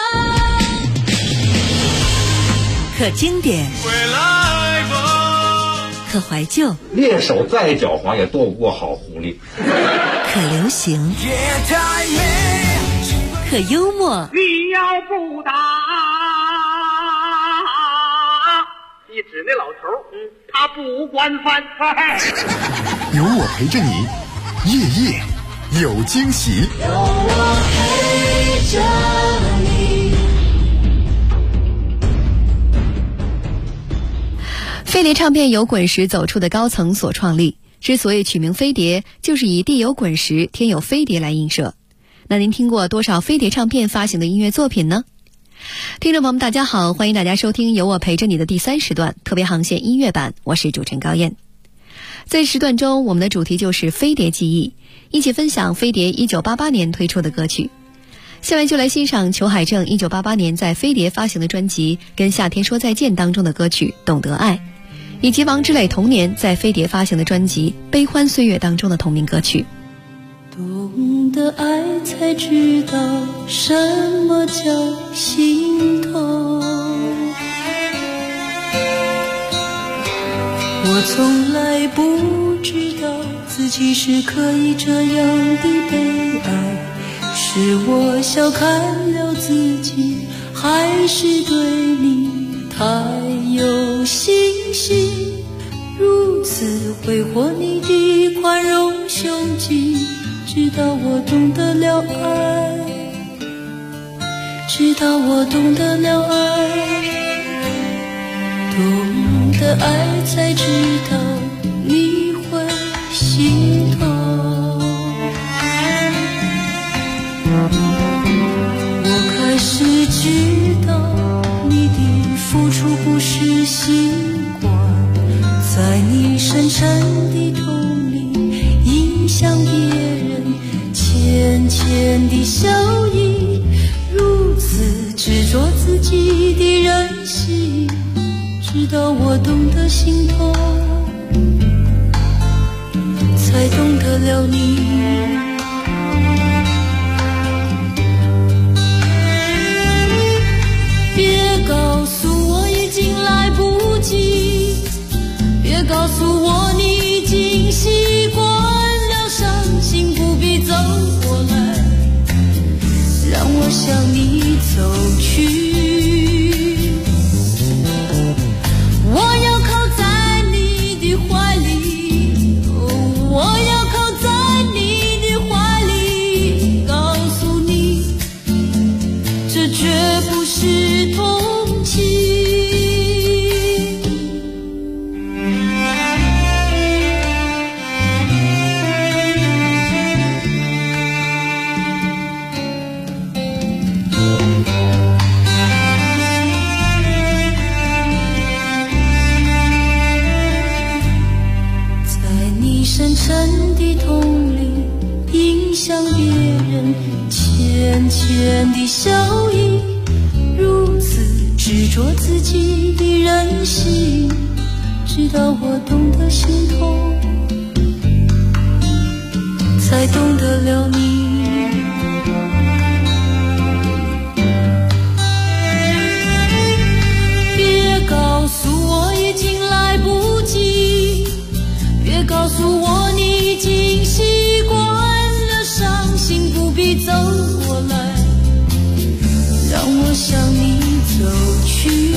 可经典，可怀旧， 猎手再狡猾也斗不过好狐狸。 可流行，可幽默。 你要不打，你指那老头他不惯犯。 有我陪着你，夜夜有惊喜。 有我陪着你。 飞碟唱片由滚石走出的高层所创立，之所以取名飞碟，就是以地有滚石，天有飞碟来映射。那您听过多少飞碟唱片发行的音乐作品呢？听众朋友们大家好，欢迎大家收听由我陪着你的第3时段特别航线音乐版，我是主持人高燕。在时段中，我们的主题就是飞碟记忆，一起分享飞碟1988年推出的歌曲。下面就来欣赏裘海正1988年在飞碟发行的专辑《跟夏天说再见》当中的歌曲《懂得爱》。 以及王志磊同年在飞碟发行的专辑《悲欢岁月》当中的同名歌曲。 懂得爱才知道什么叫心痛，我从来不知道自己是可以这样的被爱，是我小看了自己，还是对你太有信心，如此挥霍你的宽容胸襟，直到我懂得了爱，直到我懂得了爱，懂得爱才知道你会心痛。我开始知道你的付出不是习惯，在你深沉的痛里影响别人，浅浅的笑意，如此执着自己的任性，直到我懂得心痛，才懂得了你。别告诉我已经来不及，别告诉我你已经习惯了伤心，不必走过来，让我向你走去。我要靠在你的怀里，我要靠在你的怀里，告诉你，这绝不是同情。深深的痛里影响别人，浅浅的笑意，如此执着自己的任性，直到我懂得心痛，才懂得了你。别告诉我已经来不及，别告诉我你已经习惯了伤心，不必走过来，让我向你走去。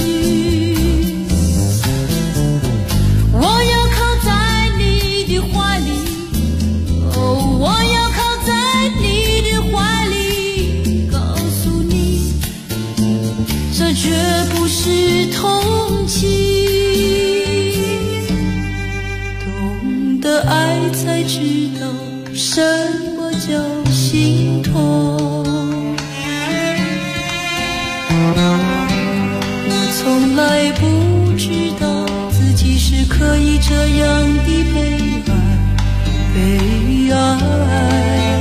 我要靠在你的怀里，我要靠在你的怀里，告诉你，这绝不是同情。爱才知道什么叫心痛，我从来不知道自己是可以这样的被爱，被爱。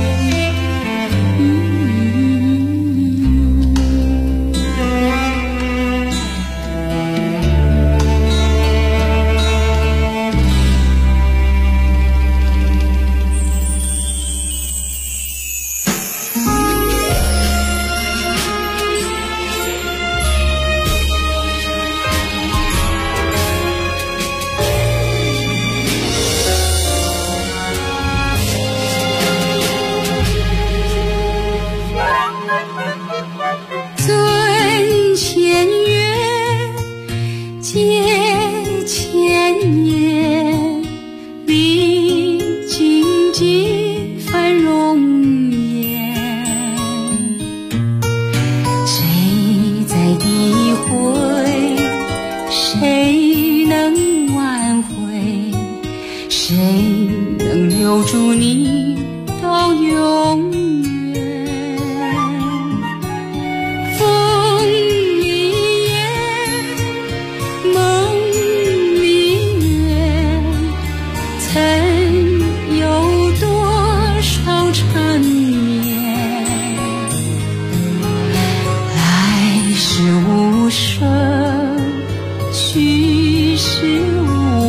去是无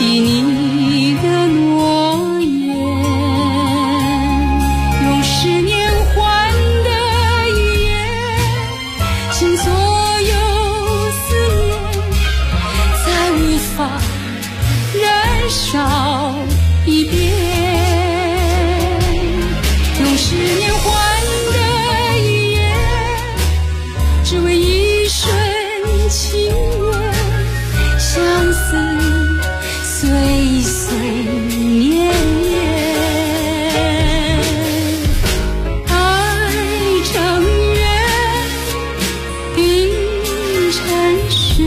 起你的诺言，用10年换的语言，请所有思念再无法燃烧一遍，用10年换的语言，只为一瞬情缘，相思岁岁年年，爱成缘，冰成雪，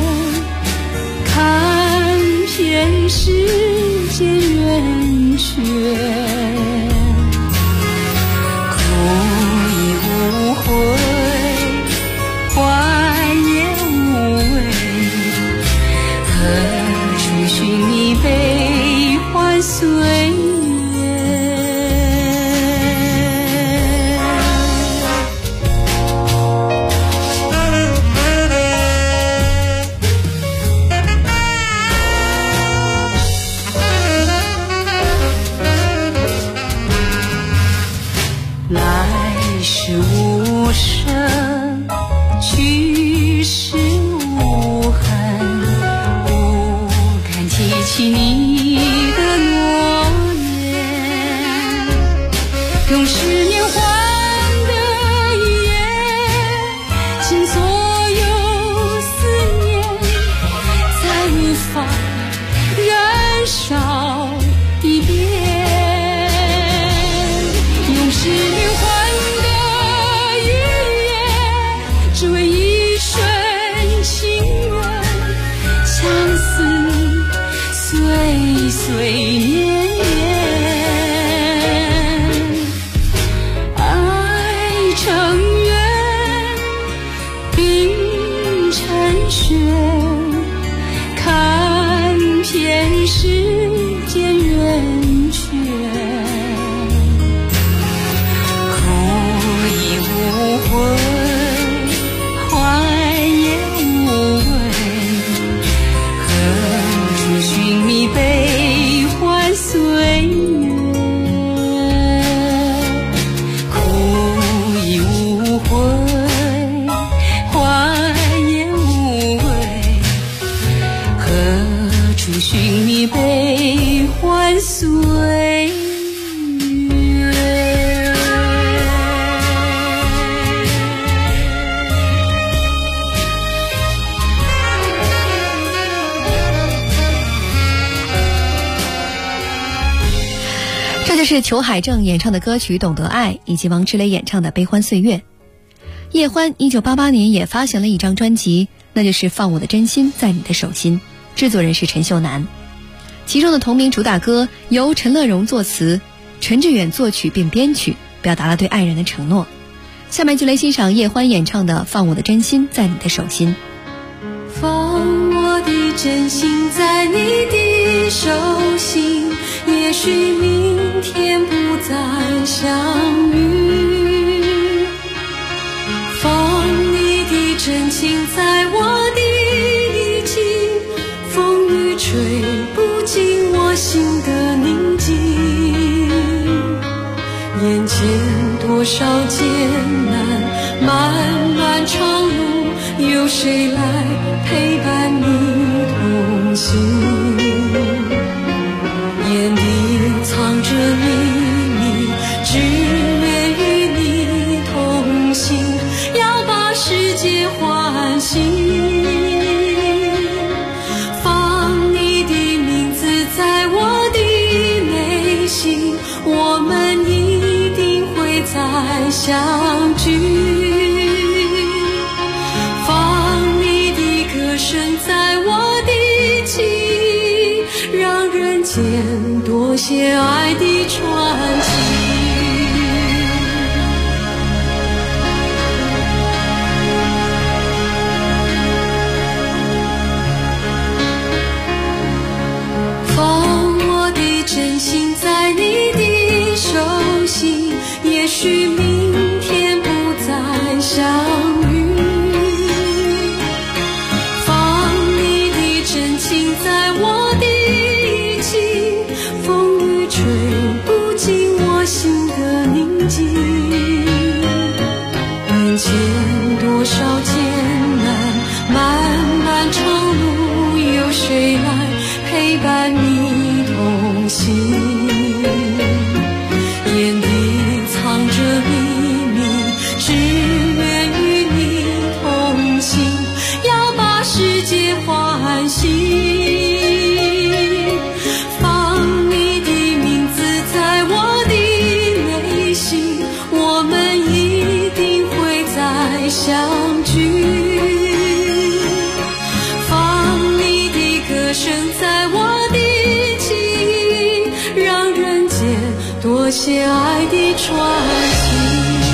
看遍世间圆缺，苦亦无悔，欢也无味，何处寻觅悲欢岁月？来时无声，去时无痕，不敢提起你的诺言，用10年换的语言，请所有思念再无法燃烧一遍，用10年换的语言，只为一瞬情缘，相思岁岁年年，爱成缘，冰成雪，看遍世间圆缺，苦亦无悔，欢也无味，何处寻觅悲欢岁月？苦亦无悔，欢也无味，何处寻觅悲欢岁月？ 这就是裘海正演唱的歌曲《懂得爱》，以及王志磊演唱的《悲欢岁月》。叶欢1988年也发行了一张专辑，那就是《放我的真心在你的手心》，制作人是陈秀楠。其中的同名主打歌由陈乐融作词，陈志远作曲并编曲，表达了对爱人的承诺。下面就来欣赏叶欢演唱的《放我的真心在你的手心》。 放我的真心在你的手心，也许明天不再相遇。放你的真情在我的衣襟，风雨吹不进我心的宁静。眼前多少艰难，漫漫长路，有谁来陪伴你同行？眼底藏着秘密，只愿与你同行，要把世界唤醒。放你的名字在我的内心，我们一定会再相聚。放你的歌声在我的记忆，让人间多些爱的传奇。放我的真心在你的手心，也许明天不再相遇。放你的真情在我的心，眼底藏着秘密，只愿与你同行，要把世界唤醒。放你的名字在我的内心，我们一定会再相聚。放你的歌声在我的记忆，让人间多些爱的传奇。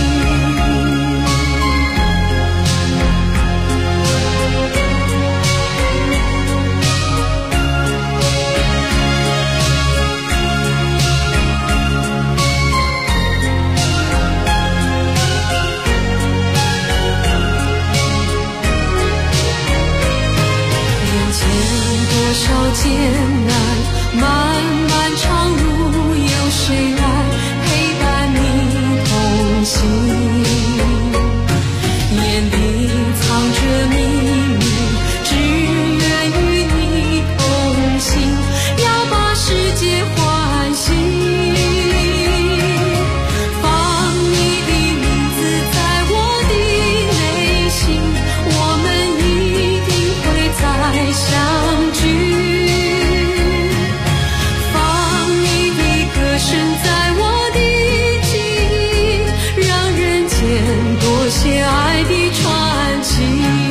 艰难漫漫长路，有谁来陪伴你同行？眼里藏着秘密，只愿与你同行，要把世界唤醒。放你的名字在我的内心，我们一定会再相聚。声在我的记忆，让人间多些爱的传奇。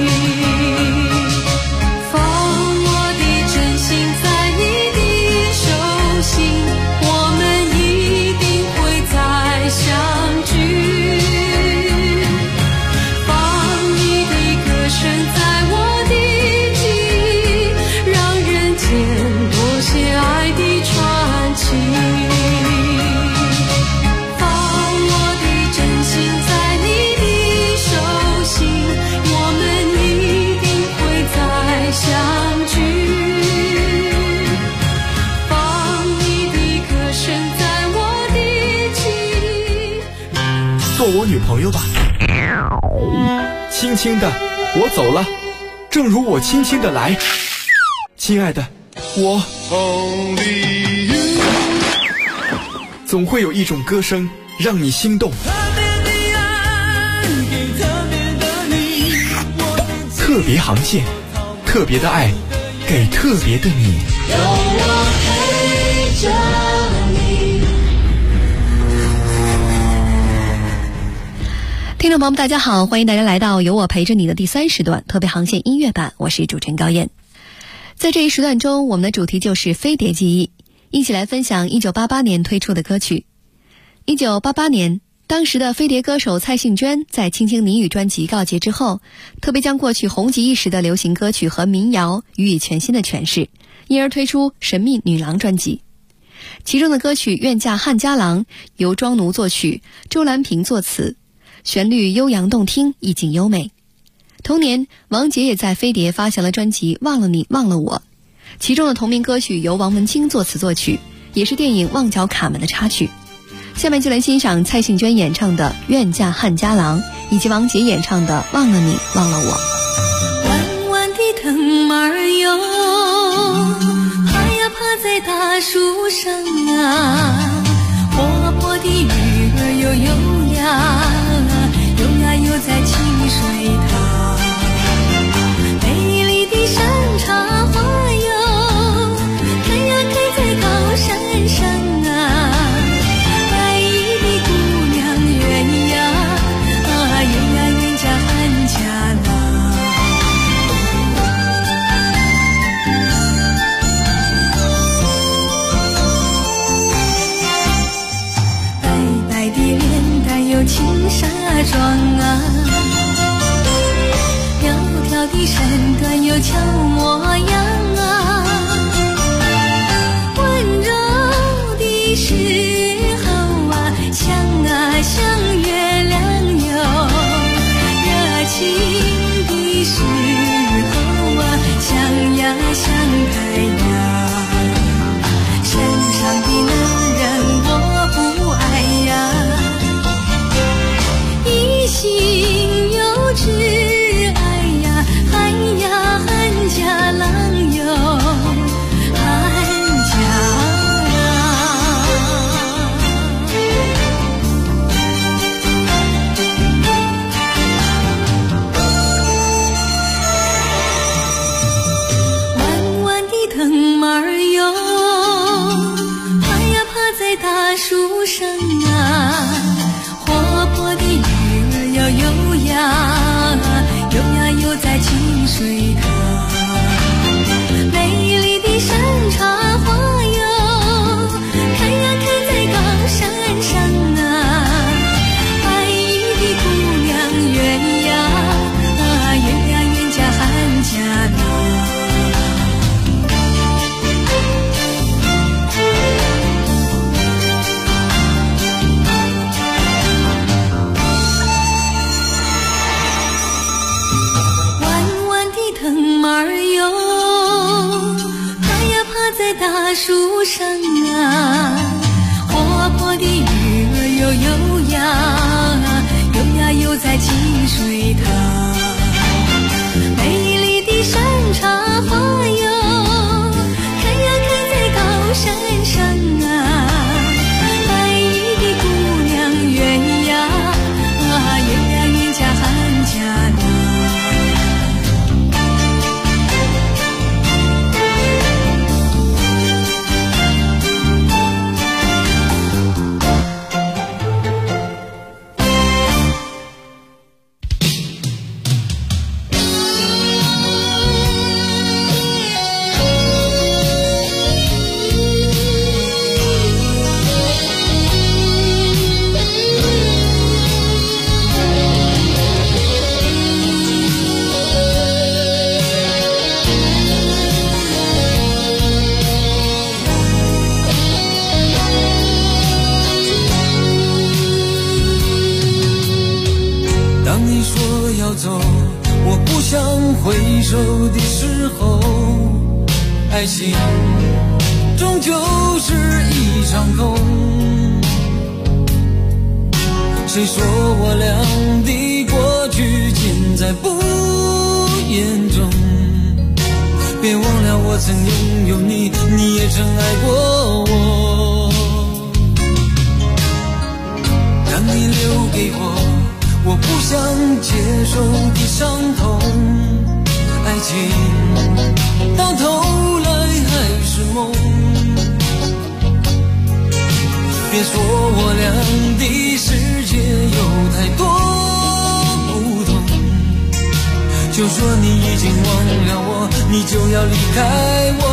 放我的真心在你的手心，我们一定会再相聚。放你的歌声在我的记忆，让人间多些爱的传奇。 做我女朋友吧，轻轻的我走了，正如我轻轻的来，亲爱的，我总会有一种歌声让你心动，特别航线，特别的爱，给特别的你，有我陪着你。 听众朋友们大家好，欢迎大家来到有我陪着你的第3时段特别航线音乐版，我是主持人高燕。在这一时段中，我们的主题就是飞碟记忆，一起来分享1988年推出的歌曲。1988年，当时的飞碟歌手蔡幸娟在《轻轻你语》专辑告捷之后，特别将过去红极一时的流行歌曲和民谣予以全新的诠释，因而推出《神秘女郎》专辑。其中的歌曲《愿嫁汉家郎》由庄奴作曲，周兰萍作词，旋律悠扬动听，意境优美。同年，王杰也在飞碟发行了专辑《忘了你忘了我》，其中的同名歌曲由王文清作词作曲，也是电影《旺角卡门》的插曲。下面就来欣赏蔡幸娟演唱的《愿嫁汉家郎》，以及王杰演唱的《忘了你忘了我》。 弯弯的藤蔓哟，爬呀爬在大树上啊，活泼的鱼儿游游呀，游呀游在清水塘，美丽的山茶花哟，开呀开在高山上啊，白衣的姑娘愿呀，愿呀愿嫁汉家郎。白白的脸蛋有青纱妆啊， 水塘，美丽的山茶花哟，开呀开在高山上啊，白衣的姑娘鸳鸯啊，鸳鸯冤家汉家郎。大树上啊，活泼的鱼儿游呀游呀游在清水塘，美丽的山茶花哟，开呀开在高山上啊，白衣的姑娘鸳鸯啊，鸳鸯冤家汉家郎。回首的时候，爱情终究是一场空。谁说我俩的过去尽在不言中？别忘了我曾拥有你，你也曾爱过我。当你留给我不想接受的伤痛，爱情到头来还是梦。别说我俩的世界有太多不同，就说你已经忘了我，你就要离开我。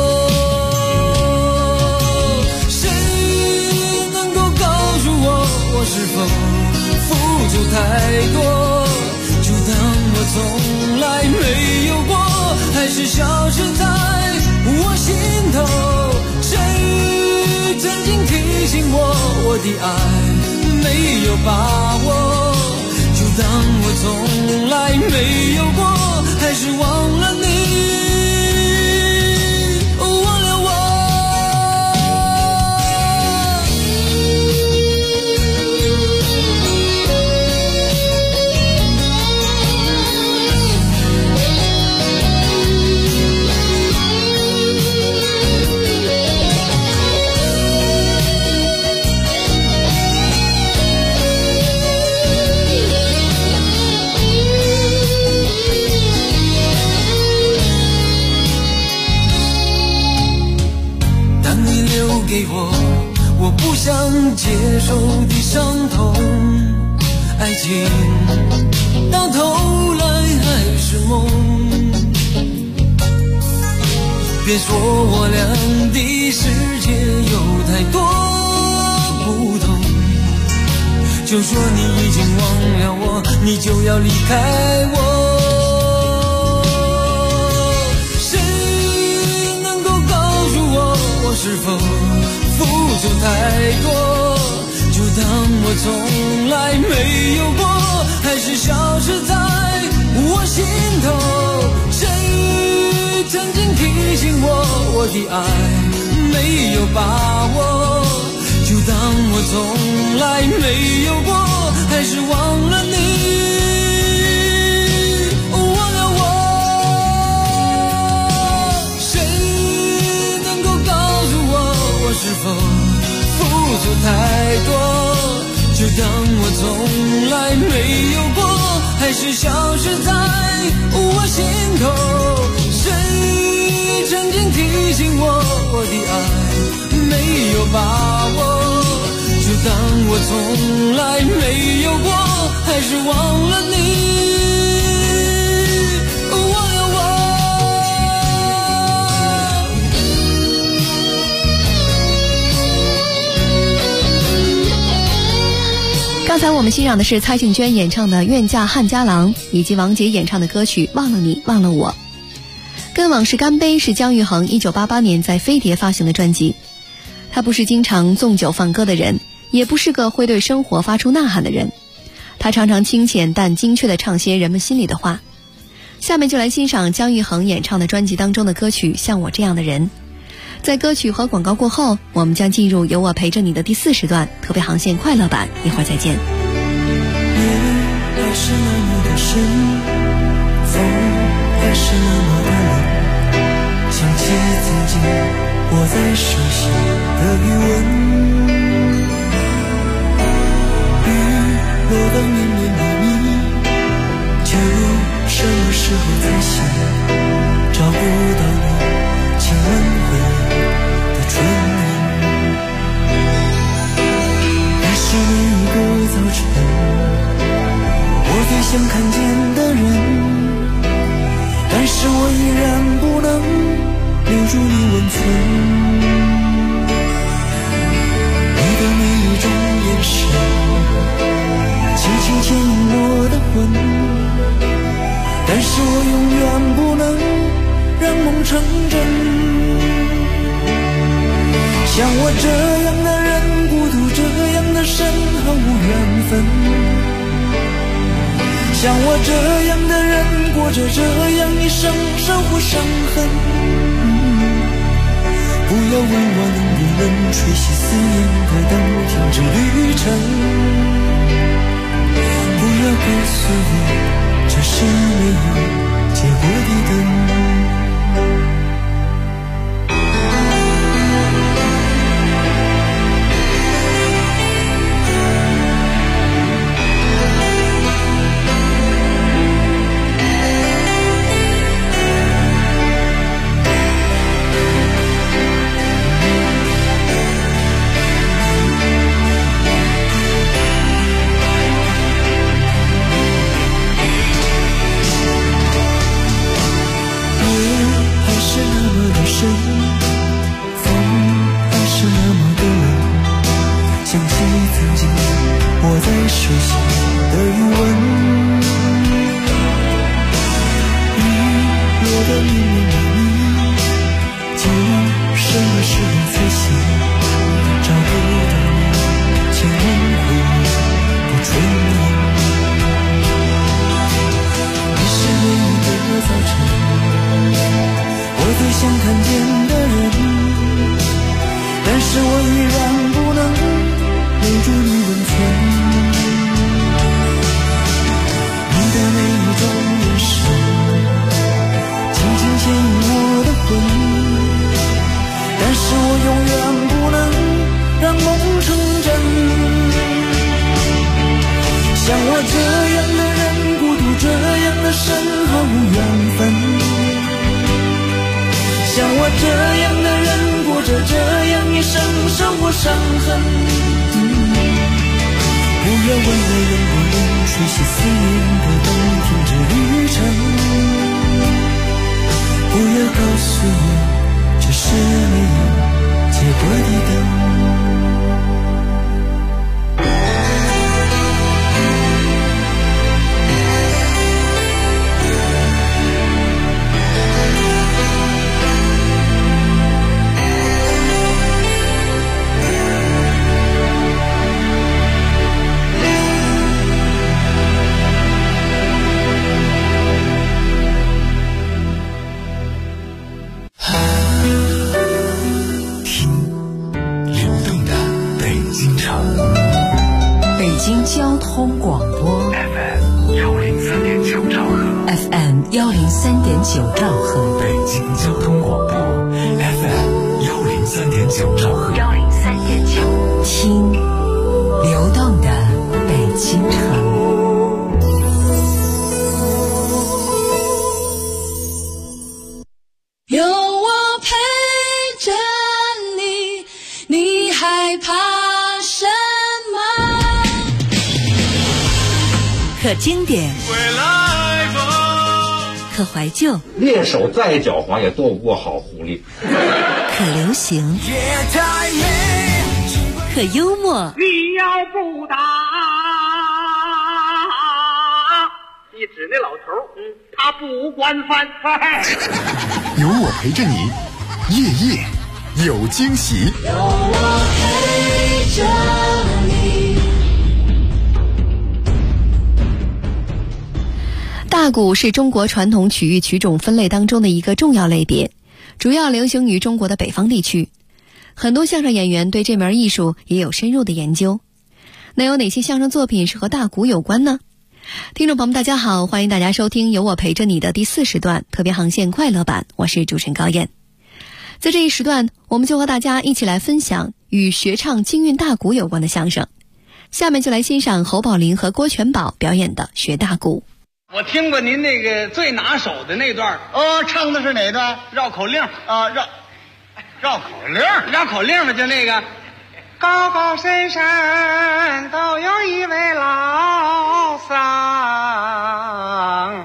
谁能够告诉我，我是否付出太多，就当我从来没有过，还是消失在我心头。谁曾经提醒我的爱没有把握，就当我从来没有过，还是忘了你，忘了我。给我不想接受的伤痛，爱情到头来还是梦。别说我俩的世界有太多不同，就说你已经忘了我，你就要离开我。谁能够告诉我，我是否付出太多，就当我从来没有过，还是消失在我心头。谁曾经提醒我的爱没有把握，就当我从来没有过，还是忘了你，忘了我。谁能够告诉我是否付出太多，就当我从来没有过，还是消失在我心头。谁曾经提醒我的爱没有把握，就当我从来没有过，还是忘了你，忘了才我们欣赏的是蔡幸娟演唱的《愿嫁汉家郎》，以及王杰演唱的歌曲《忘了你忘了我》。跟往事干杯是姜育恒1988年在飞碟发行的专辑。他不是经常纵酒放歌的人，也不是个会对生活发出呐喊的人，他常常清浅但精确地唱些人们心里的话。下面就来欣赏姜育恒演唱的专辑当中的歌曲《像我这样的人》。在歌曲和广告过后，我们将进入有我陪着你的第40段特别航线快乐版，一会儿再见。 还是那么的深，风还是那么的冷，想起曾经握在手心的余温，雨落得绵绵密密，就什么时候才醒，找不到你亲吻回忆的唇印。你是每一个早晨我最想看见的人，但是我依然不能留住你温存。你的每一种眼神轻轻牵引我的魂，但是我永远不能让梦成真。像我这样的人，孤独这样的深，毫无缘分。像我这样的人，过着这样一生，生活伤痕。不要问我能不能吹熄思念的灯，停止旅程。不要告诉我，这是没有结果的灯。 可经典，可怀旧， 猎手再狡猾也躲不过好狐狸。 可流行， 夜太美， 可幽默。 你要不答。 那老头他不惯犯。 有我陪着你，夜夜有惊喜。 有我陪着你。 大鼓是中国传统曲艺曲种分类当中的一个重要类别，主要流行于中国的北方地区。很多相声演员对这门艺术也有深入的研究。那有哪些相声作品是和大鼓有关呢？听众朋友们大家好，欢迎大家收听有我陪着你的第4时段特别航线快乐版，我是主持人高燕。在这一时段，我们就和大家一起来分享与学唱京韵大鼓有关的相声。下面就来欣赏侯宝林和郭全宝表演的学大鼓。 我听过您那个最拿手的那段唱的是哪段？ 绕口令啊，绕口令， 绕口令嘛，就那个高高深深都有一位老桑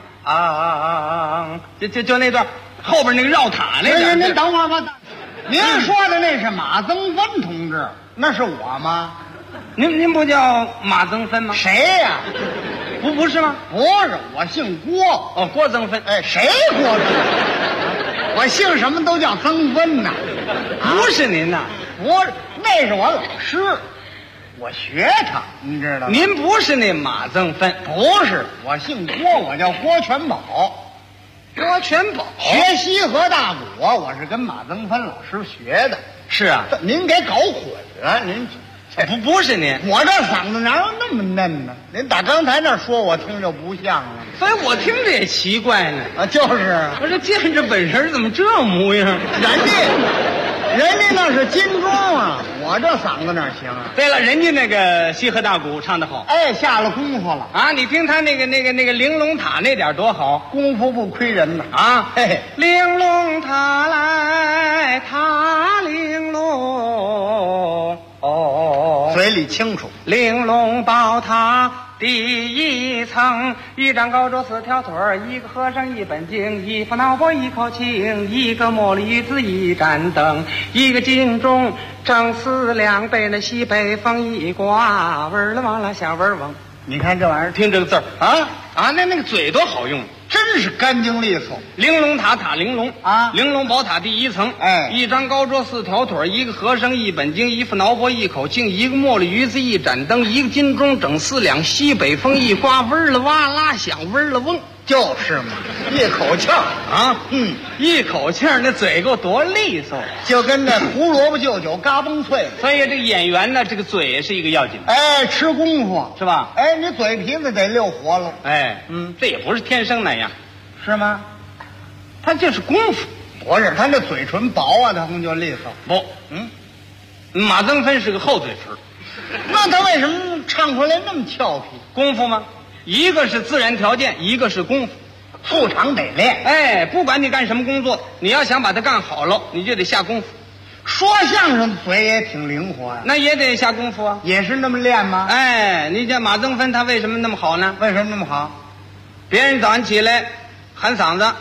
就那段后边那个绕塔那个。 您等会儿吧，您说的那是马增芬同志，那是我吗？ 您不叫马增芬吗？ 谁呀？ 不是吗？ 不是，我姓郭。 哦，郭增芬。 哎，谁郭增芬？我姓什么都叫增芬呐。 不是您呐？ 不是，那是我老师，我学他，你知道吗？ 您不是那马增芬？ 不是，我姓郭，我叫郭全宝。 郭全宝学西河大鼓，我是跟马增芬老师学的。 是啊， 您给搞混了，您。 不是您， 我这嗓子哪有那么嫩呢？您打刚才那说，我听着不像了， 所以我听着也奇怪呢。 啊，就是我这见着本人怎么这模样？ 人家那是金钟啊，我这嗓子哪行啊？ 对了，人家那个西河大鼓唱得好， 哎，下了功夫了啊！你听他那个玲珑塔那点多好， 功夫不亏人呐啊！嘿，玲珑塔来，塔玲珑。 嘴里清楚。 玲珑宝塔第一层，一张高桌4条腿儿，一个和尚一本经，一副脑钵一口磬，一个茉莉鱼子一盏灯，一个金钟正4两，北那西北风一刮，嗡了嗡了响嗡嗡。 你看这玩意儿， 听这个字儿啊，那个嘴多好用， 真是干净利索。 玲珑塔塔玲珑啊，玲珑宝塔第一层， 哎， 一张高桌4条腿，一个和尚一本经，一副脑钵一口磬，一个茉莉鱼子一盏灯，一个金钟整4两，西北风一刮，嗡了哇啦响，嗡了嗡。 就是嘛，一口气儿啊，一口气儿，那嘴够多利索， 就跟那胡萝卜就酒嘎嘣脆。 所以这个演员呢，这个嘴也是一个要紧的， 哎，吃功夫是吧？ 哎，你嘴皮子得溜活了， 哎，这也不是天生那样， 是吗？ 他就是功夫， 不是他那嘴唇薄啊，他不就利索？ 不，马增芬是个厚嘴唇， 那他为什么唱出来那么俏皮？ 功夫吗？一个是自然条件，一个是功夫， 素常得练。 哎，不管你干什么工作，你要想把它干好了，你就得下功夫。 说相声的嘴也挺灵活呀， 那也得下功夫啊。 也是那么练吗？ 哎，你像马增芬，他为什么那么好呢？ 为什么那么好？ 别人早上起来喊嗓子，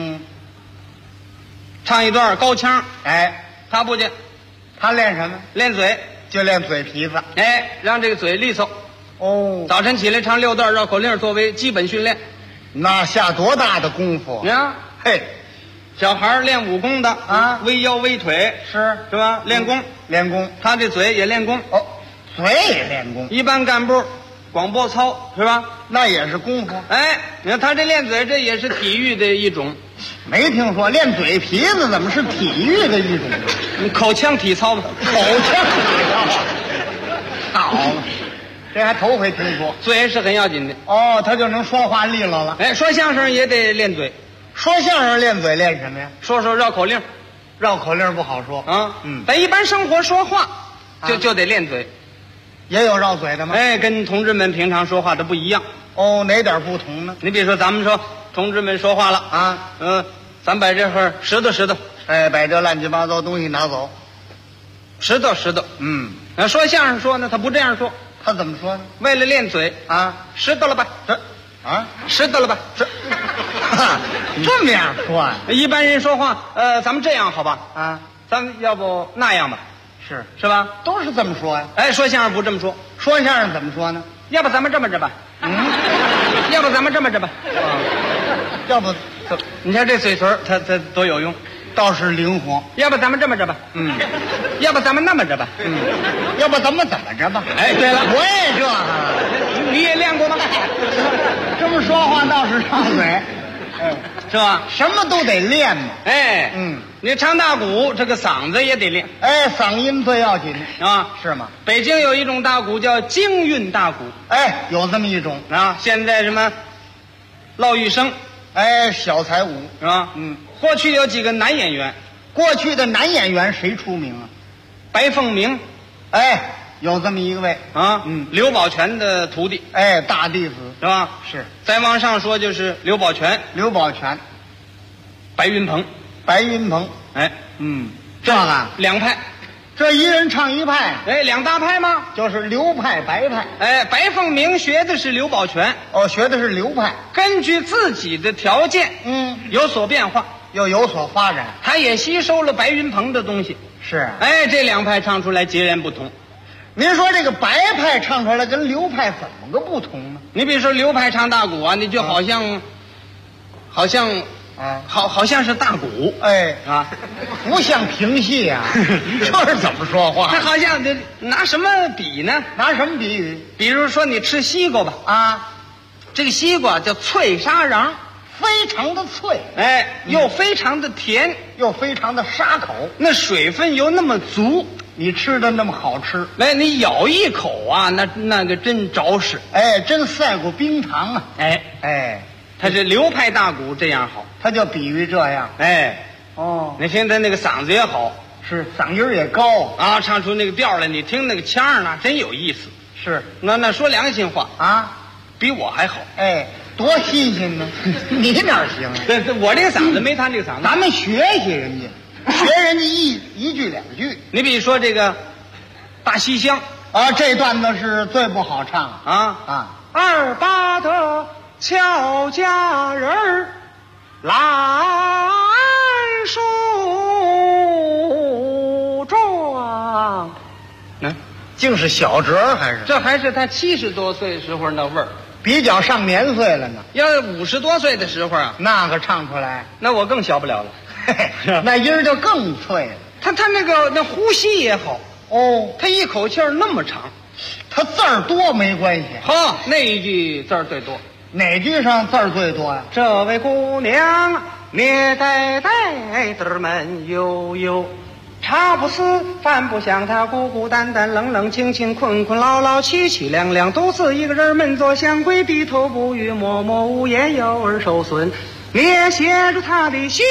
唱一段高腔， 哎， 他不去， 他练什么？ 练嘴， 就练嘴皮子， 哎，让这个嘴利索。 哦， 早晨起来唱6段绕口令作为基本训练， 那下多大的功夫呀？嘿，小孩练武功的啊， 微腰微腿是吧？练功，他这嘴也练功。 哦，嘴也练功。 一般干部广播操是吧？ 那也是功夫。 哎，你看他这练嘴，这也是体育的一种。 没听说练嘴皮子怎么是体育的一种？ 口腔体操吧， 口腔体操。好。这还头回听说， 嘴是很要紧的哦，他就能说话利落了。 哎，说相声也得练嘴， 说相声练嘴练什么呀？ 说绕口令， 绕口令不好说啊。咱一般生活说话就得练嘴， 也有绕嘴的吗？ 哎，跟同志们平常说话的不一样。 哦，哪点不同呢？ 你比如说，咱们说同志们说话了啊， 咱把这会拾掇， 哎，把这乱七八糟东西拿走， 拾掇。说相声说呢，他不这样说。 他怎么说呢？ 为了练嘴啊， 拾掇了吧，拾掇了吧， 这么样说啊？ 一般人说话，咱们这样好吧？ 啊， 咱们要不那样吧？是吧？ 都是这么说呀。 哎，说相声不这么说， 说相声怎么说呢？ 要不咱们这么着吧？ 要不咱们这么着吧？要不，你看这嘴唇，它多有用， 倒是灵活。 要不咱们这么着吧？要不咱们那么着吧？ 要不咱们怎么着吧？ 哎，对了， 我也这个， 你也练过吗？ 这么说话倒是上嘴， 是吧？ 什么都得练嘛。 哎，你唱大鼓，这个嗓子也得练。 哎，嗓音最要紧啊， 是吗？ 北京有一种大鼓叫京韵大鼓， 哎，有这么一种啊。现在什么骆玉笙， 哎，小才舞是吧？过去有几个男演员， 过去的男演员谁出名啊？ 白凤鸣， 哎，有这么一位啊，刘宝全的徒弟， 哎，大弟子是吧？ 是。 再往上说就是刘宝全，白云鹏，哎， 这个两派， 这一人唱一派， 哎，两大派吗？ 就是刘派、白派。 哎，白凤鸣学的是刘宝全， 哦，学的是刘派， 根据自己的条件，有所变化， 又有所发展。 他也吸收了白云鹏的东西， 是。 哎，这两派唱出来截然不同。 您说这个白派唱出来跟刘派怎么个不同呢？ 你比如说刘派唱大鼓啊，你就好像是大鼓， 哎啊，不像评戏啊，这是怎么说话？ 他好像拿什么比呢？ 拿什么比喻？ 比如说你吃西瓜吧， 啊， 这个西瓜叫脆沙瓤， 非常的脆， 哎，又非常的甜， 又非常的沙口， 那水分又那么足， 你吃的那么好吃， 来，你咬一口啊，那个真着实， 哎，真赛过冰糖啊， 哎，他这刘派大鼓这样好， 他就比喻这样， 哎， 哦， 你听他那个嗓子也好， 是嗓音也高啊，唱出那个调来，你听那个腔儿呢，真有意思， 是， 那说良心话啊， 比我还好， 哎，多新鲜呢，你哪行啊？ 我这个嗓子没他这个嗓子， 咱们学学人家。学人家一句两句， 你比如说这个大西厢啊，这段子是最不好唱二八的俏佳人儿，兰树桩， 竟是小折还是？ 这还是他70多岁时候那味儿， 比较上年岁了呢。 要50多岁的时候啊， 那个唱出来， 那我更小不了了。 那音儿就更脆了。 他那呼吸也好哦， 他一口气儿那么长， 他字儿多没关系。 好，那一句字儿最多， 哪句上字儿最多呀？ 这位姑娘，捏呆呆的闷悠悠，茶不思饭不想，她孤孤单单冷冷清清困困劳劳凄凄凉凉，独自一个人闷坐香闺，低头不语默默无言，有儿受损，捏写着她的心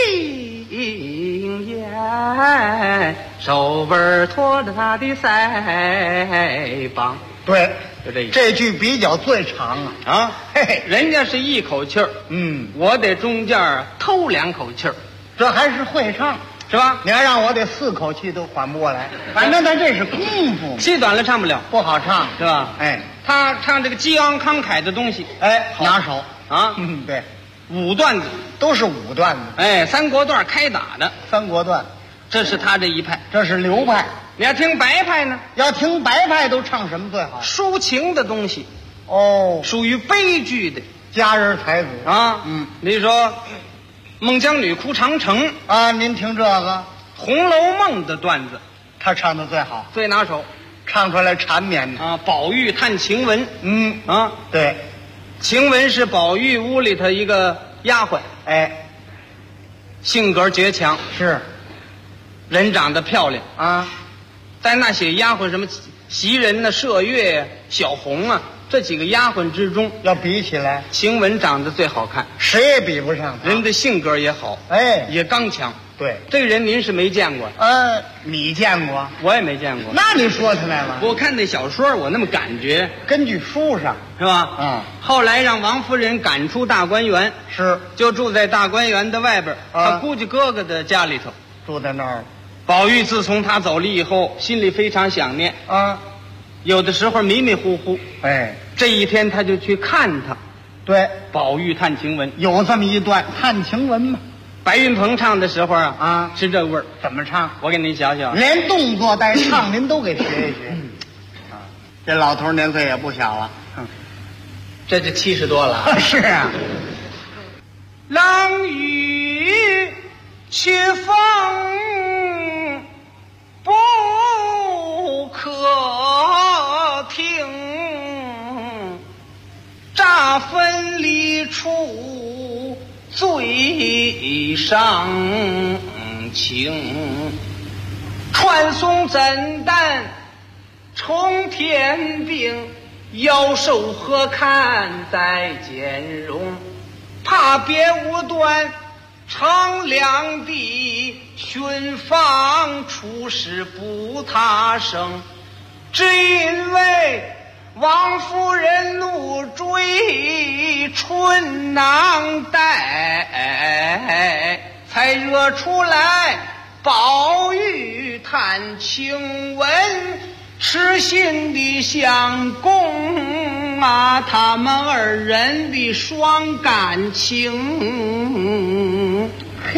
言，手腕托着他的腮帮。 对， 就这一这句比较最长啊！ 嘿，人家是一口气儿，我得中间偷2口气儿， 这还是会唱是吧？ 你要让我得4口气都缓不过来，反正咱这是功夫， 气短了唱不了， 不好唱是吧？ 哎， 他唱这个激昂慷慨的东西， 哎，拿手啊， 对。 武段子都是武段子， 哎，三国段开打的三国段， 这是他这一派， 这是刘派。 你要听白派呢？ 要听白派都唱什么最好？ 抒情的东西， 哦， 属于悲剧的佳人才子啊。比如说孟姜女哭长城啊，您听这个《 红楼梦》的段子， 他唱的最好， 最拿手， 唱出来缠绵啊。宝玉探晴雯， 对。 晴雯是宝玉屋里头一个丫鬟， 哎， 性格倔强， 是， 人长得漂亮啊。 在那些丫鬟什么袭人呢、麝月、小红啊这几个丫鬟之中， 要比起来， 晴雯长得最好看， 谁也比不上她。 人的性格也好， 哎， 也刚强。 对， 这个人您是没见过， 你见过？ 我也没见过。 那你说起来了， 我看那小说，我那么感觉， 根据书上是吧？后来让王夫人赶出大观园， 是就住在大观园的外边，他估计哥哥的家里头， 住在那儿。 宝玉自从他走了以后，心里非常想念啊， 有的时候迷迷糊糊。 哎， 这一天他就去看他。 对， 宝玉探晴雯有这么一段探晴雯嘛。 白云鹏唱的时候啊，是这味儿。 怎么唱？ 我给您想想， 连动作带唱您都给学一学。这老头年岁也不小了。 这就70多了。 是啊。 冷雨去风不可停，乍分离处最伤情。传送诊断冲天兵，妖兽何堪再兼容？怕别无端乘两地，寻访出事不他生。只因为王夫人怒追春囊带，才惹出来宝玉探亲闻。痴心的相公啊，他们二人的双感情。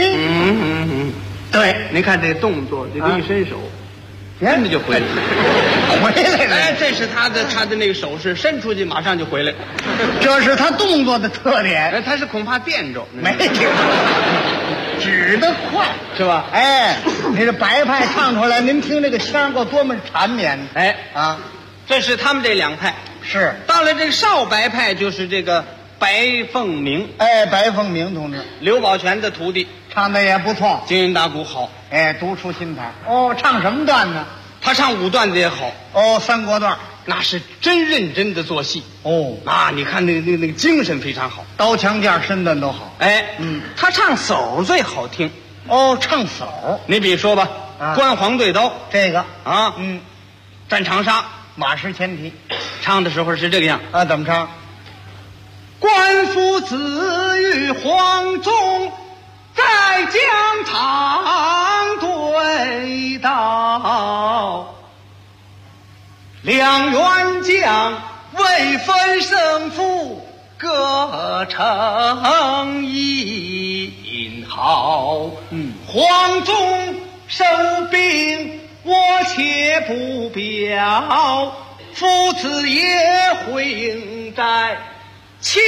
对，您看这动作，这个一伸手，真的就回来了，回来了。哎，这是他的那个手势，伸出去马上就回来， 这是他动作的特点。 他是恐怕垫着， 没听说。指得快是吧？ 哎，你这白派唱出来，您听这个腔够多么缠绵。 哎啊，这是他们这两派。 是到了这个少白派，就是这个白凤鸣。 哎，白凤鸣同志， 刘宝全的徒弟， 唱的也不错， 京韵大鼓好。 哎，独出心裁。哦，唱什么段呢？ 他唱武段子也好。 哦，三国段。 那是真认真的做戏哦啊！你看那个精神非常好， 刀枪剑身段都好。 哎，他唱叟最好听哦，唱叟。 你比如说吧，关黄对刀这个啊，战长沙， 马失前蹄， 唱的时候是这个样啊，怎么唱？ 关父子与黄忠在疆场对刀。两员将未分胜负，各成一号。黄忠收兵，我且不表，父子也会应战，情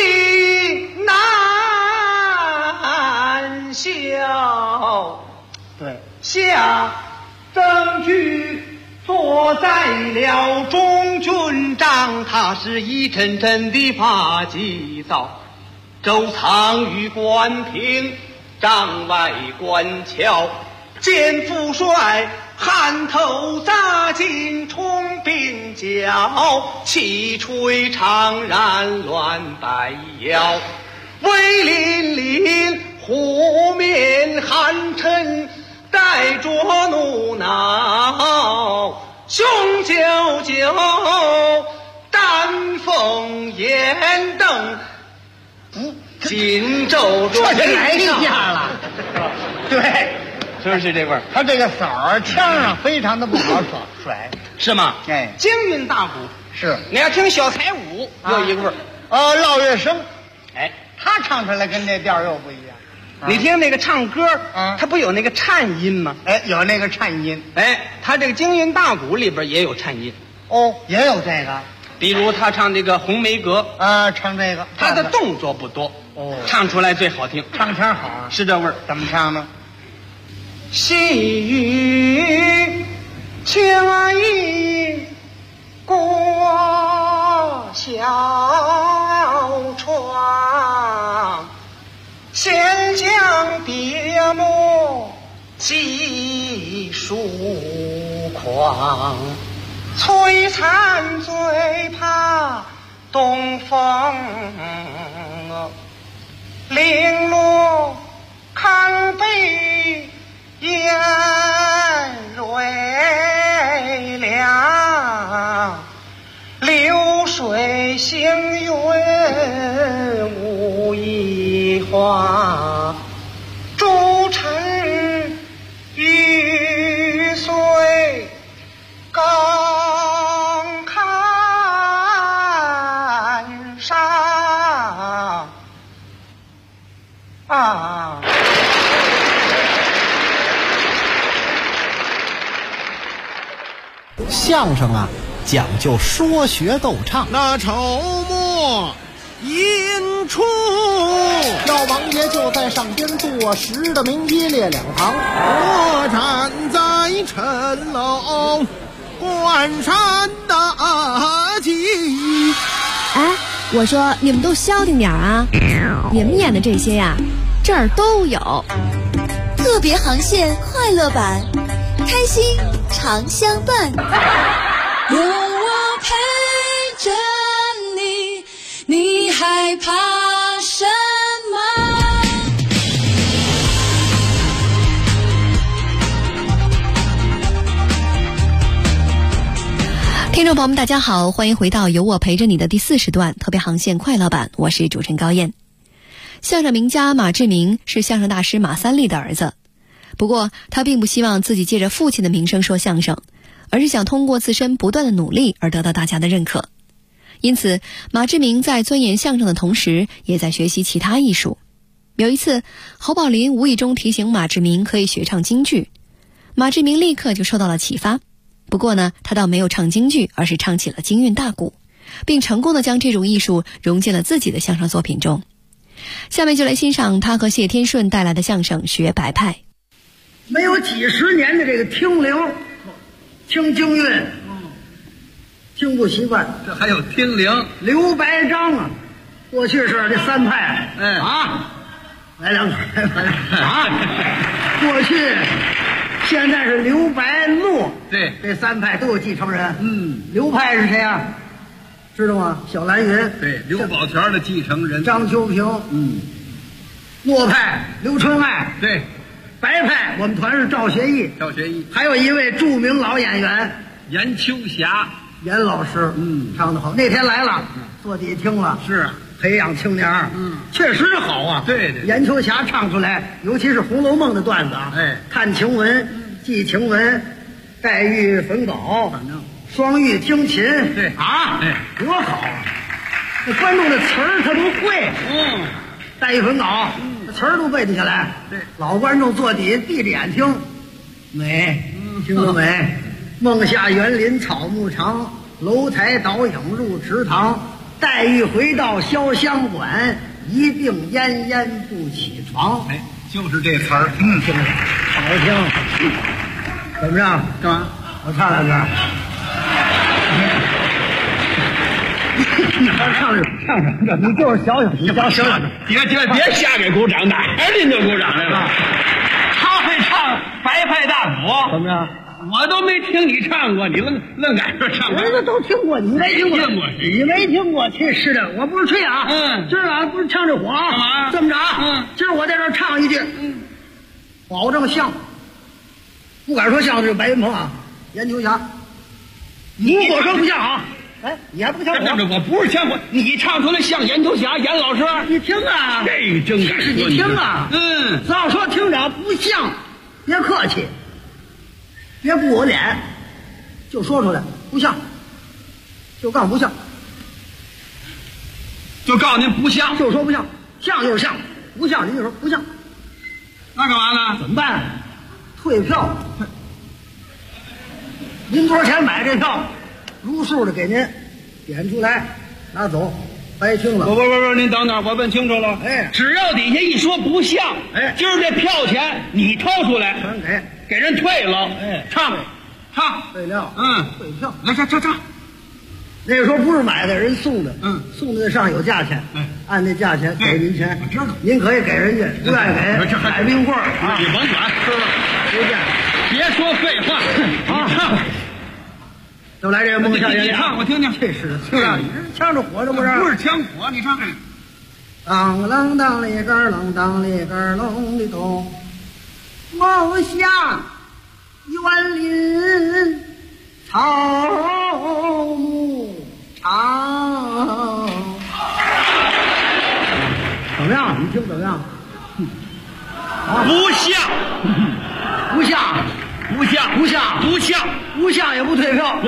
难消。 对， 下曾居坐在了中军帐，他是一阵阵的发急躁。周仓与关平帐外观瞧，见父帅汗头扎进冲鬓角，气吹长髯乱摆腰，威凛凛湖面寒沉，带着怒恼，雄赳赳，丹凤眼瞪，紧皱着。 这是来一下了，对， 是不是这味儿？ 他这个嗓儿腔上非常的不好甩， 是吗？ 哎， 京韵大鼓是。 你要听小彩舞，有一个味儿。 烙月生， 哎， 他唱出来跟这调又不一样。 你听那个唱歌，他不有那个颤音吗？ 哎，有那个颤音。 哎，他这个京韵大鼓里边也有颤音。 哦，也有这个。 比如他唱这个《红梅阁》 啊，唱这个， 他的动作不多， 哦， 唱出来最好听， 唱腔好啊， 是这味儿。 怎么唱呢？ 细雨轻盈过小窗，闲将别墨几疏狂，璀璨最怕东风，零落康碑烟蕊亮，流水行云无一花，诸尘玉碎更看上啊。 相声啊，讲究说学逗唱。 那筹末引出。老王爷就在上边坐实的名一列两旁，我站在城楼关山大吉。 哎，我说你们都消停点啊！你们演的这些呀，这儿都有。 特别航线快乐版，开心常相伴。有我陪着你，你害怕什么？ 听众朋友们大家好，欢迎回到有我陪着你的第40段特别航线快乐版，我是主持人高燕。相声名家马志明是相声大师马三立的儿子，不过他并不希望自己借着父亲的名声说相声，而是想通过自身不断的努力而得到大家的认可。因此马志明在钻研相声的同时也在学习其他艺术。有一次侯宝林无意中提醒马志明可以学唱京剧，马志明立刻就受到了启发。不过呢，他倒没有唱京剧，而是唱起了京韵大鼓，并成功的将这种艺术融进了自己的相声作品中。下面就来欣赏他和谢天顺带来的相声《学白派》。 没有几十年的这个听铃、听京韵，听不习惯。 这还有听铃、 刘白张啊，过去是这三派，来两曲过去。现在是刘白骆， 对， 这三派都有继承人。刘派是谁啊？知道吗？小蓝云。 对，刘宝全的继承人张秋平。骆派刘春爱。 对， 白派我们团是赵学义。还有一位著名老演员严秋霞， 严老师。唱得好。那天来了，坐底听了。 是。 培养青年，确实好啊。 对， 严秋霞唱出来，尤其是《红楼梦》的段子啊，看晴雯、记晴雯、黛玉焚稿，双玉听琴， 对多好啊！这观众的词儿他都会，黛玉焚稿，词儿都背得下来。 对， 老观众坐底下闭着眼听，美，听得美。梦下园林草木长，楼台倒影入池塘。黛玉回到潇湘馆，一病奄奄不起床。 就是这词儿， 听着好听。怎么样？ 干嘛？ 我唱两句。唱，你就是小小，你小， 别瞎给鼓掌，哪儿您就鼓掌来了？他会唱白派大鼓， 怎么样？ 我都没听你唱过，你愣敢说唱歌？ 人家都听过，你没听过？你没听过？这是的，我不是吹啊。今儿啊不是唱这火啊。 干嘛？ 这么着啊？今儿我在这儿唱一句，保证像。不敢说像是白云鹏啊，严秋霞。如果说不像啊，你还不像我？ 我不是像我，你唱出来像严秋霞、严老师。 你听啊， 这真敢说。 你听啊，只要说听着不像，别客气。别顾我脸，就说出来，不像，就告诉不像， 就告诉您不像， 就说不像，像就是像，不像您就说不像。 那干嘛呢？ 怎么办？退票。您多少钱买这票？如数的给您点出来，拿走，白听了。 不，您等等，我问清楚了。只要底下一说不像，今儿这票钱你掏出来， 全给人退了。唱， 退料，退票。 来，唱。 那个时候不是买的，人送的，送的上有价钱，按那价钱给您钱。 我知道， 您可以给人家，不愿意给买冰棍啊， 你甭管， 随便， 别说废话啊！唱， 就来这个梦下园林， 你唱我听听。 这是你这枪着火这不是？ 不是枪火，你唱。 当啷当里个啷当里个啷里咚，梦下园林草木长。怎么样？你听怎么样？ 不像， 也不退票。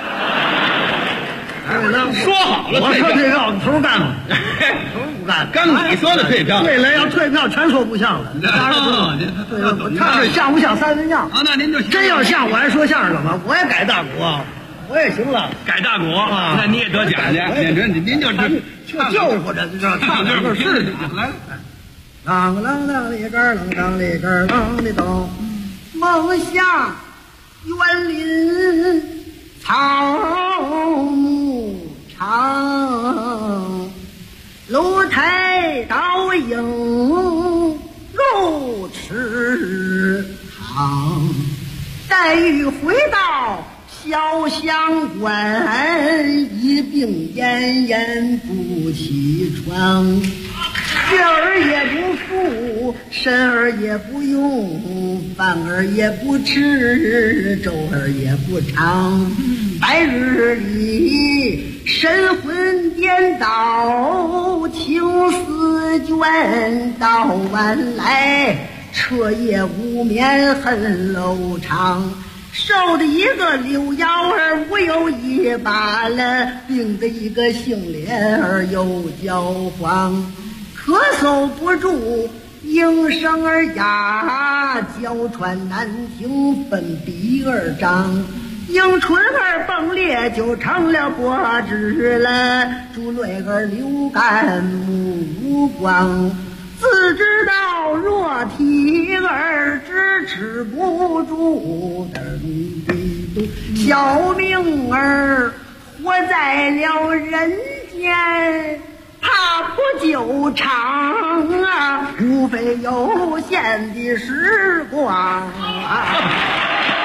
说好了， 我说退票，你头干吗？头不干。 刚你说的退票， 对了，要退票全说不像了。当然我唱是像不像三分像。 那您就真要像，我还说相声干嘛？我也改大鼓啊。 我也行了， 改大鼓啊，那你也得奖去。您就就我这唱这是来。啷啷啷里个啷当里个啷里咚，梦想园林草木长，楼台倒影如池塘，黛玉回到潇湘关，一病奄奄不起床，月儿也不复，神儿也不用，饭儿也不吃，粥儿也不尝，白日里神魂颠倒，情丝卷，到晚来彻夜无眠恨lâu长，瘦的一个柳腰儿无有一把了，病的一个杏脸儿又焦黄，咳嗽不住，应声儿哑，娇喘难听，分鼻儿张，迎春儿崩裂，就成了果汁了，珠泪儿流干目光，自知道弱体儿支持不住，小命儿活在了人间，怕不久长啊，无非有限的时光啊。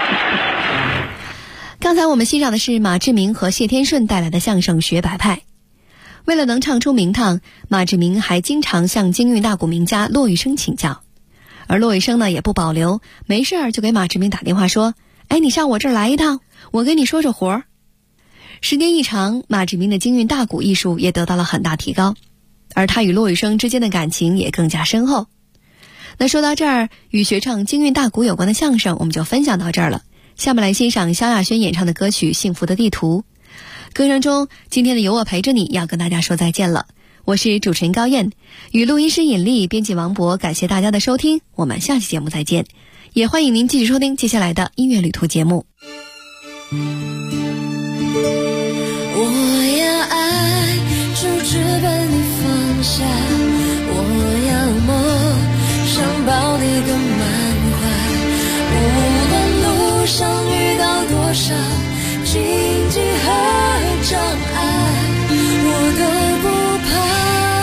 刚才我们欣赏的是马志明和谢天顺带来的相声《学白派》。为了能唱出名堂，马志明还经常向京韵大鼓名家骆玉笙请教，而骆玉笙呢也不保留，没事儿就给马志明打电话说：“哎，你上我这儿来一趟，我跟你说说活儿。”时间一长，马志明的京韵大鼓艺术也得到了很大提高，而他与骆玉笙之间的感情也更加深厚。那说到这儿，与学唱京韵大鼓有关的相声我们就分享到这儿了。下面来欣赏萧亚轩演唱的歌曲《幸福的地图》。歌声中，今天的有我陪着你要跟大家说再见了。我是主持人高燕，与录音师尹丽，编辑王博，感谢大家的收听，我们下期节目再见。也欢迎您继续收听接下来的音乐旅途节目。 我要爱，就直奔你放下，我要梦，想抱你更满怀，无论路上遇到多少荆棘和障碍，我都不怕。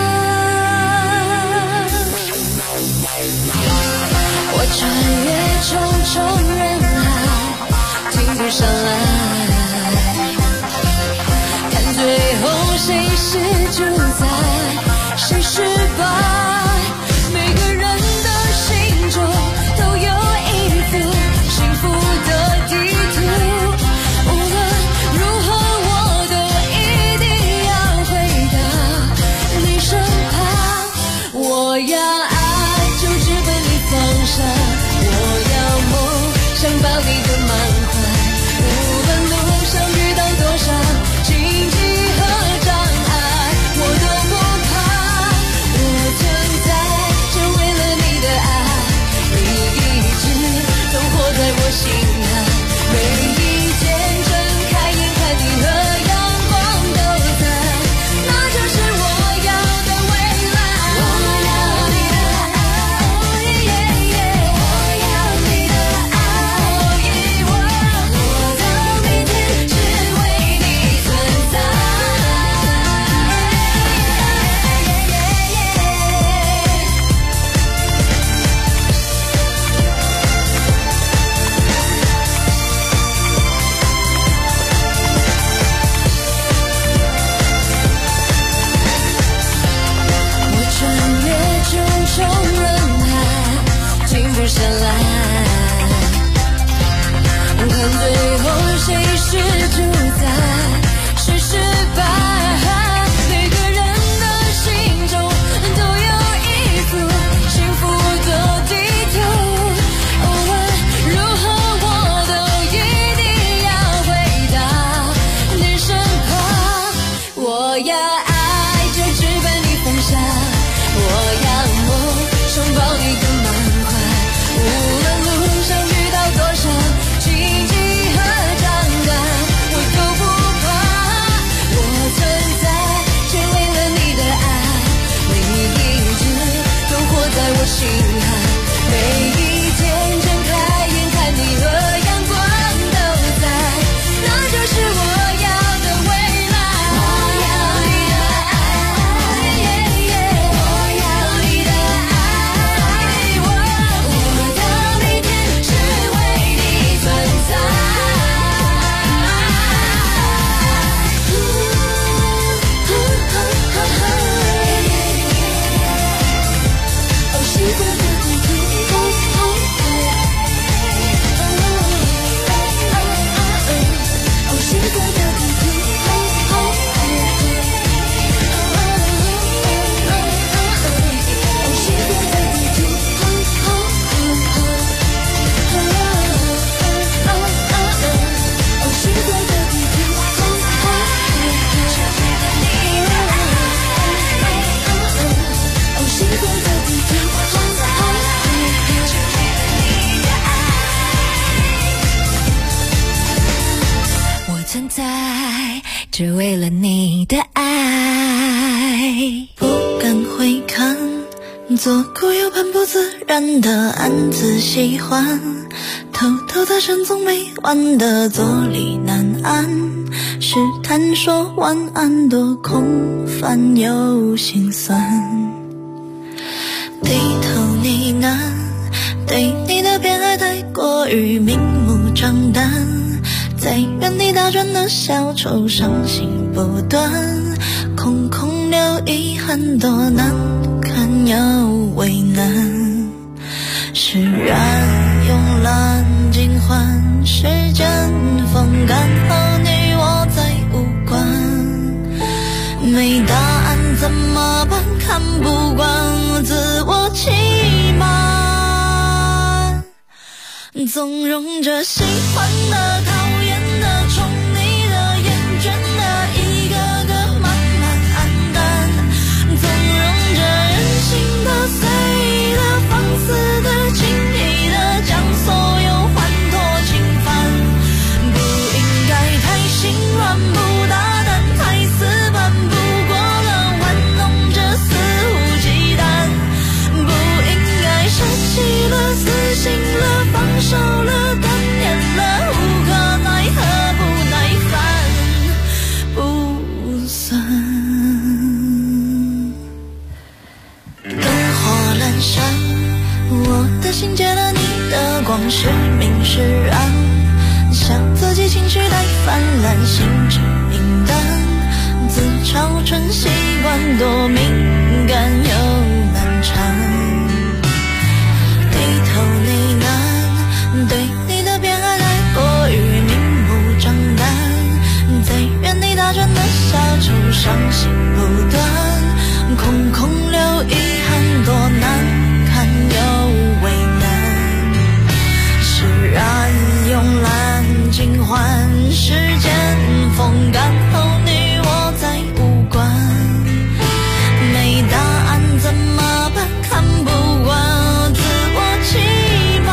我穿越重重人海，停不下来，看最后谁是主宰，谁是只为了你的爱，不敢回看，左顾右盼，不自然的暗自喜欢，偷偷的深总没完的坐立难安，试探说晚安，多空泛又心酸，低头呢喃，对你的偏爱太过于明目张胆，在原地打转的小丑，伤心不断，空空留遗憾，多难堪又为难，释然慵懒尽欢，时间风干后你我再无关，没答案怎么办，看不惯自我欺瞒，纵容着喜欢的讨厌的宠你的厌倦的一个个慢慢黯淡，纵容着任性的随意的放肆的轻易的将所有欢脱侵犯，不应该太心软不大胆，太死板不过了玩弄着肆无忌惮，不应该舍弃了死心了放手了断念了无可奈何不耐烦不算，灯火阑珊，我的心借了你的光，是明是暗，想自己情绪太泛滥，心智平淡，自嘲成习惯，多敏感又难缠，低头呢喃，对你的偏爱太过于明目张胆，在原地打转的小丑，伤心不断，空空留遗憾，多难堪又为难，释然慵懒尽欢，时间风干后你我再无关，没答案怎么办，看不惯自我欺瞒，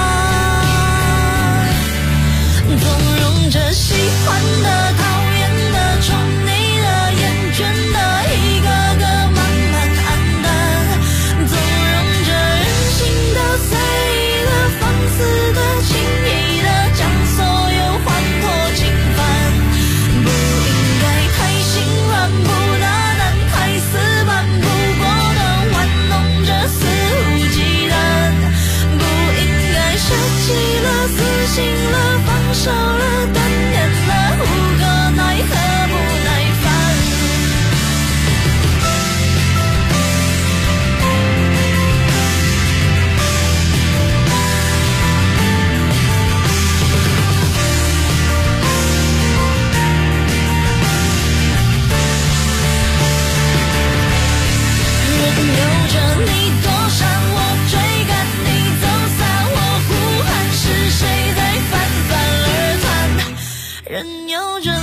纵容着喜欢的讨厌的宠你的厌倦的一个个慢慢黯淡，纵容着任性的随意的放肆的轻易的将所有欢脱侵犯，不应该太心软不大胆，太死板不过的玩弄着肆无忌惮，不应该舍弃了死心了放手了断念了无可奈何不耐烦，任由着你躲闪，我追赶你走散，我呼喊是谁在泛泛而谈，任由着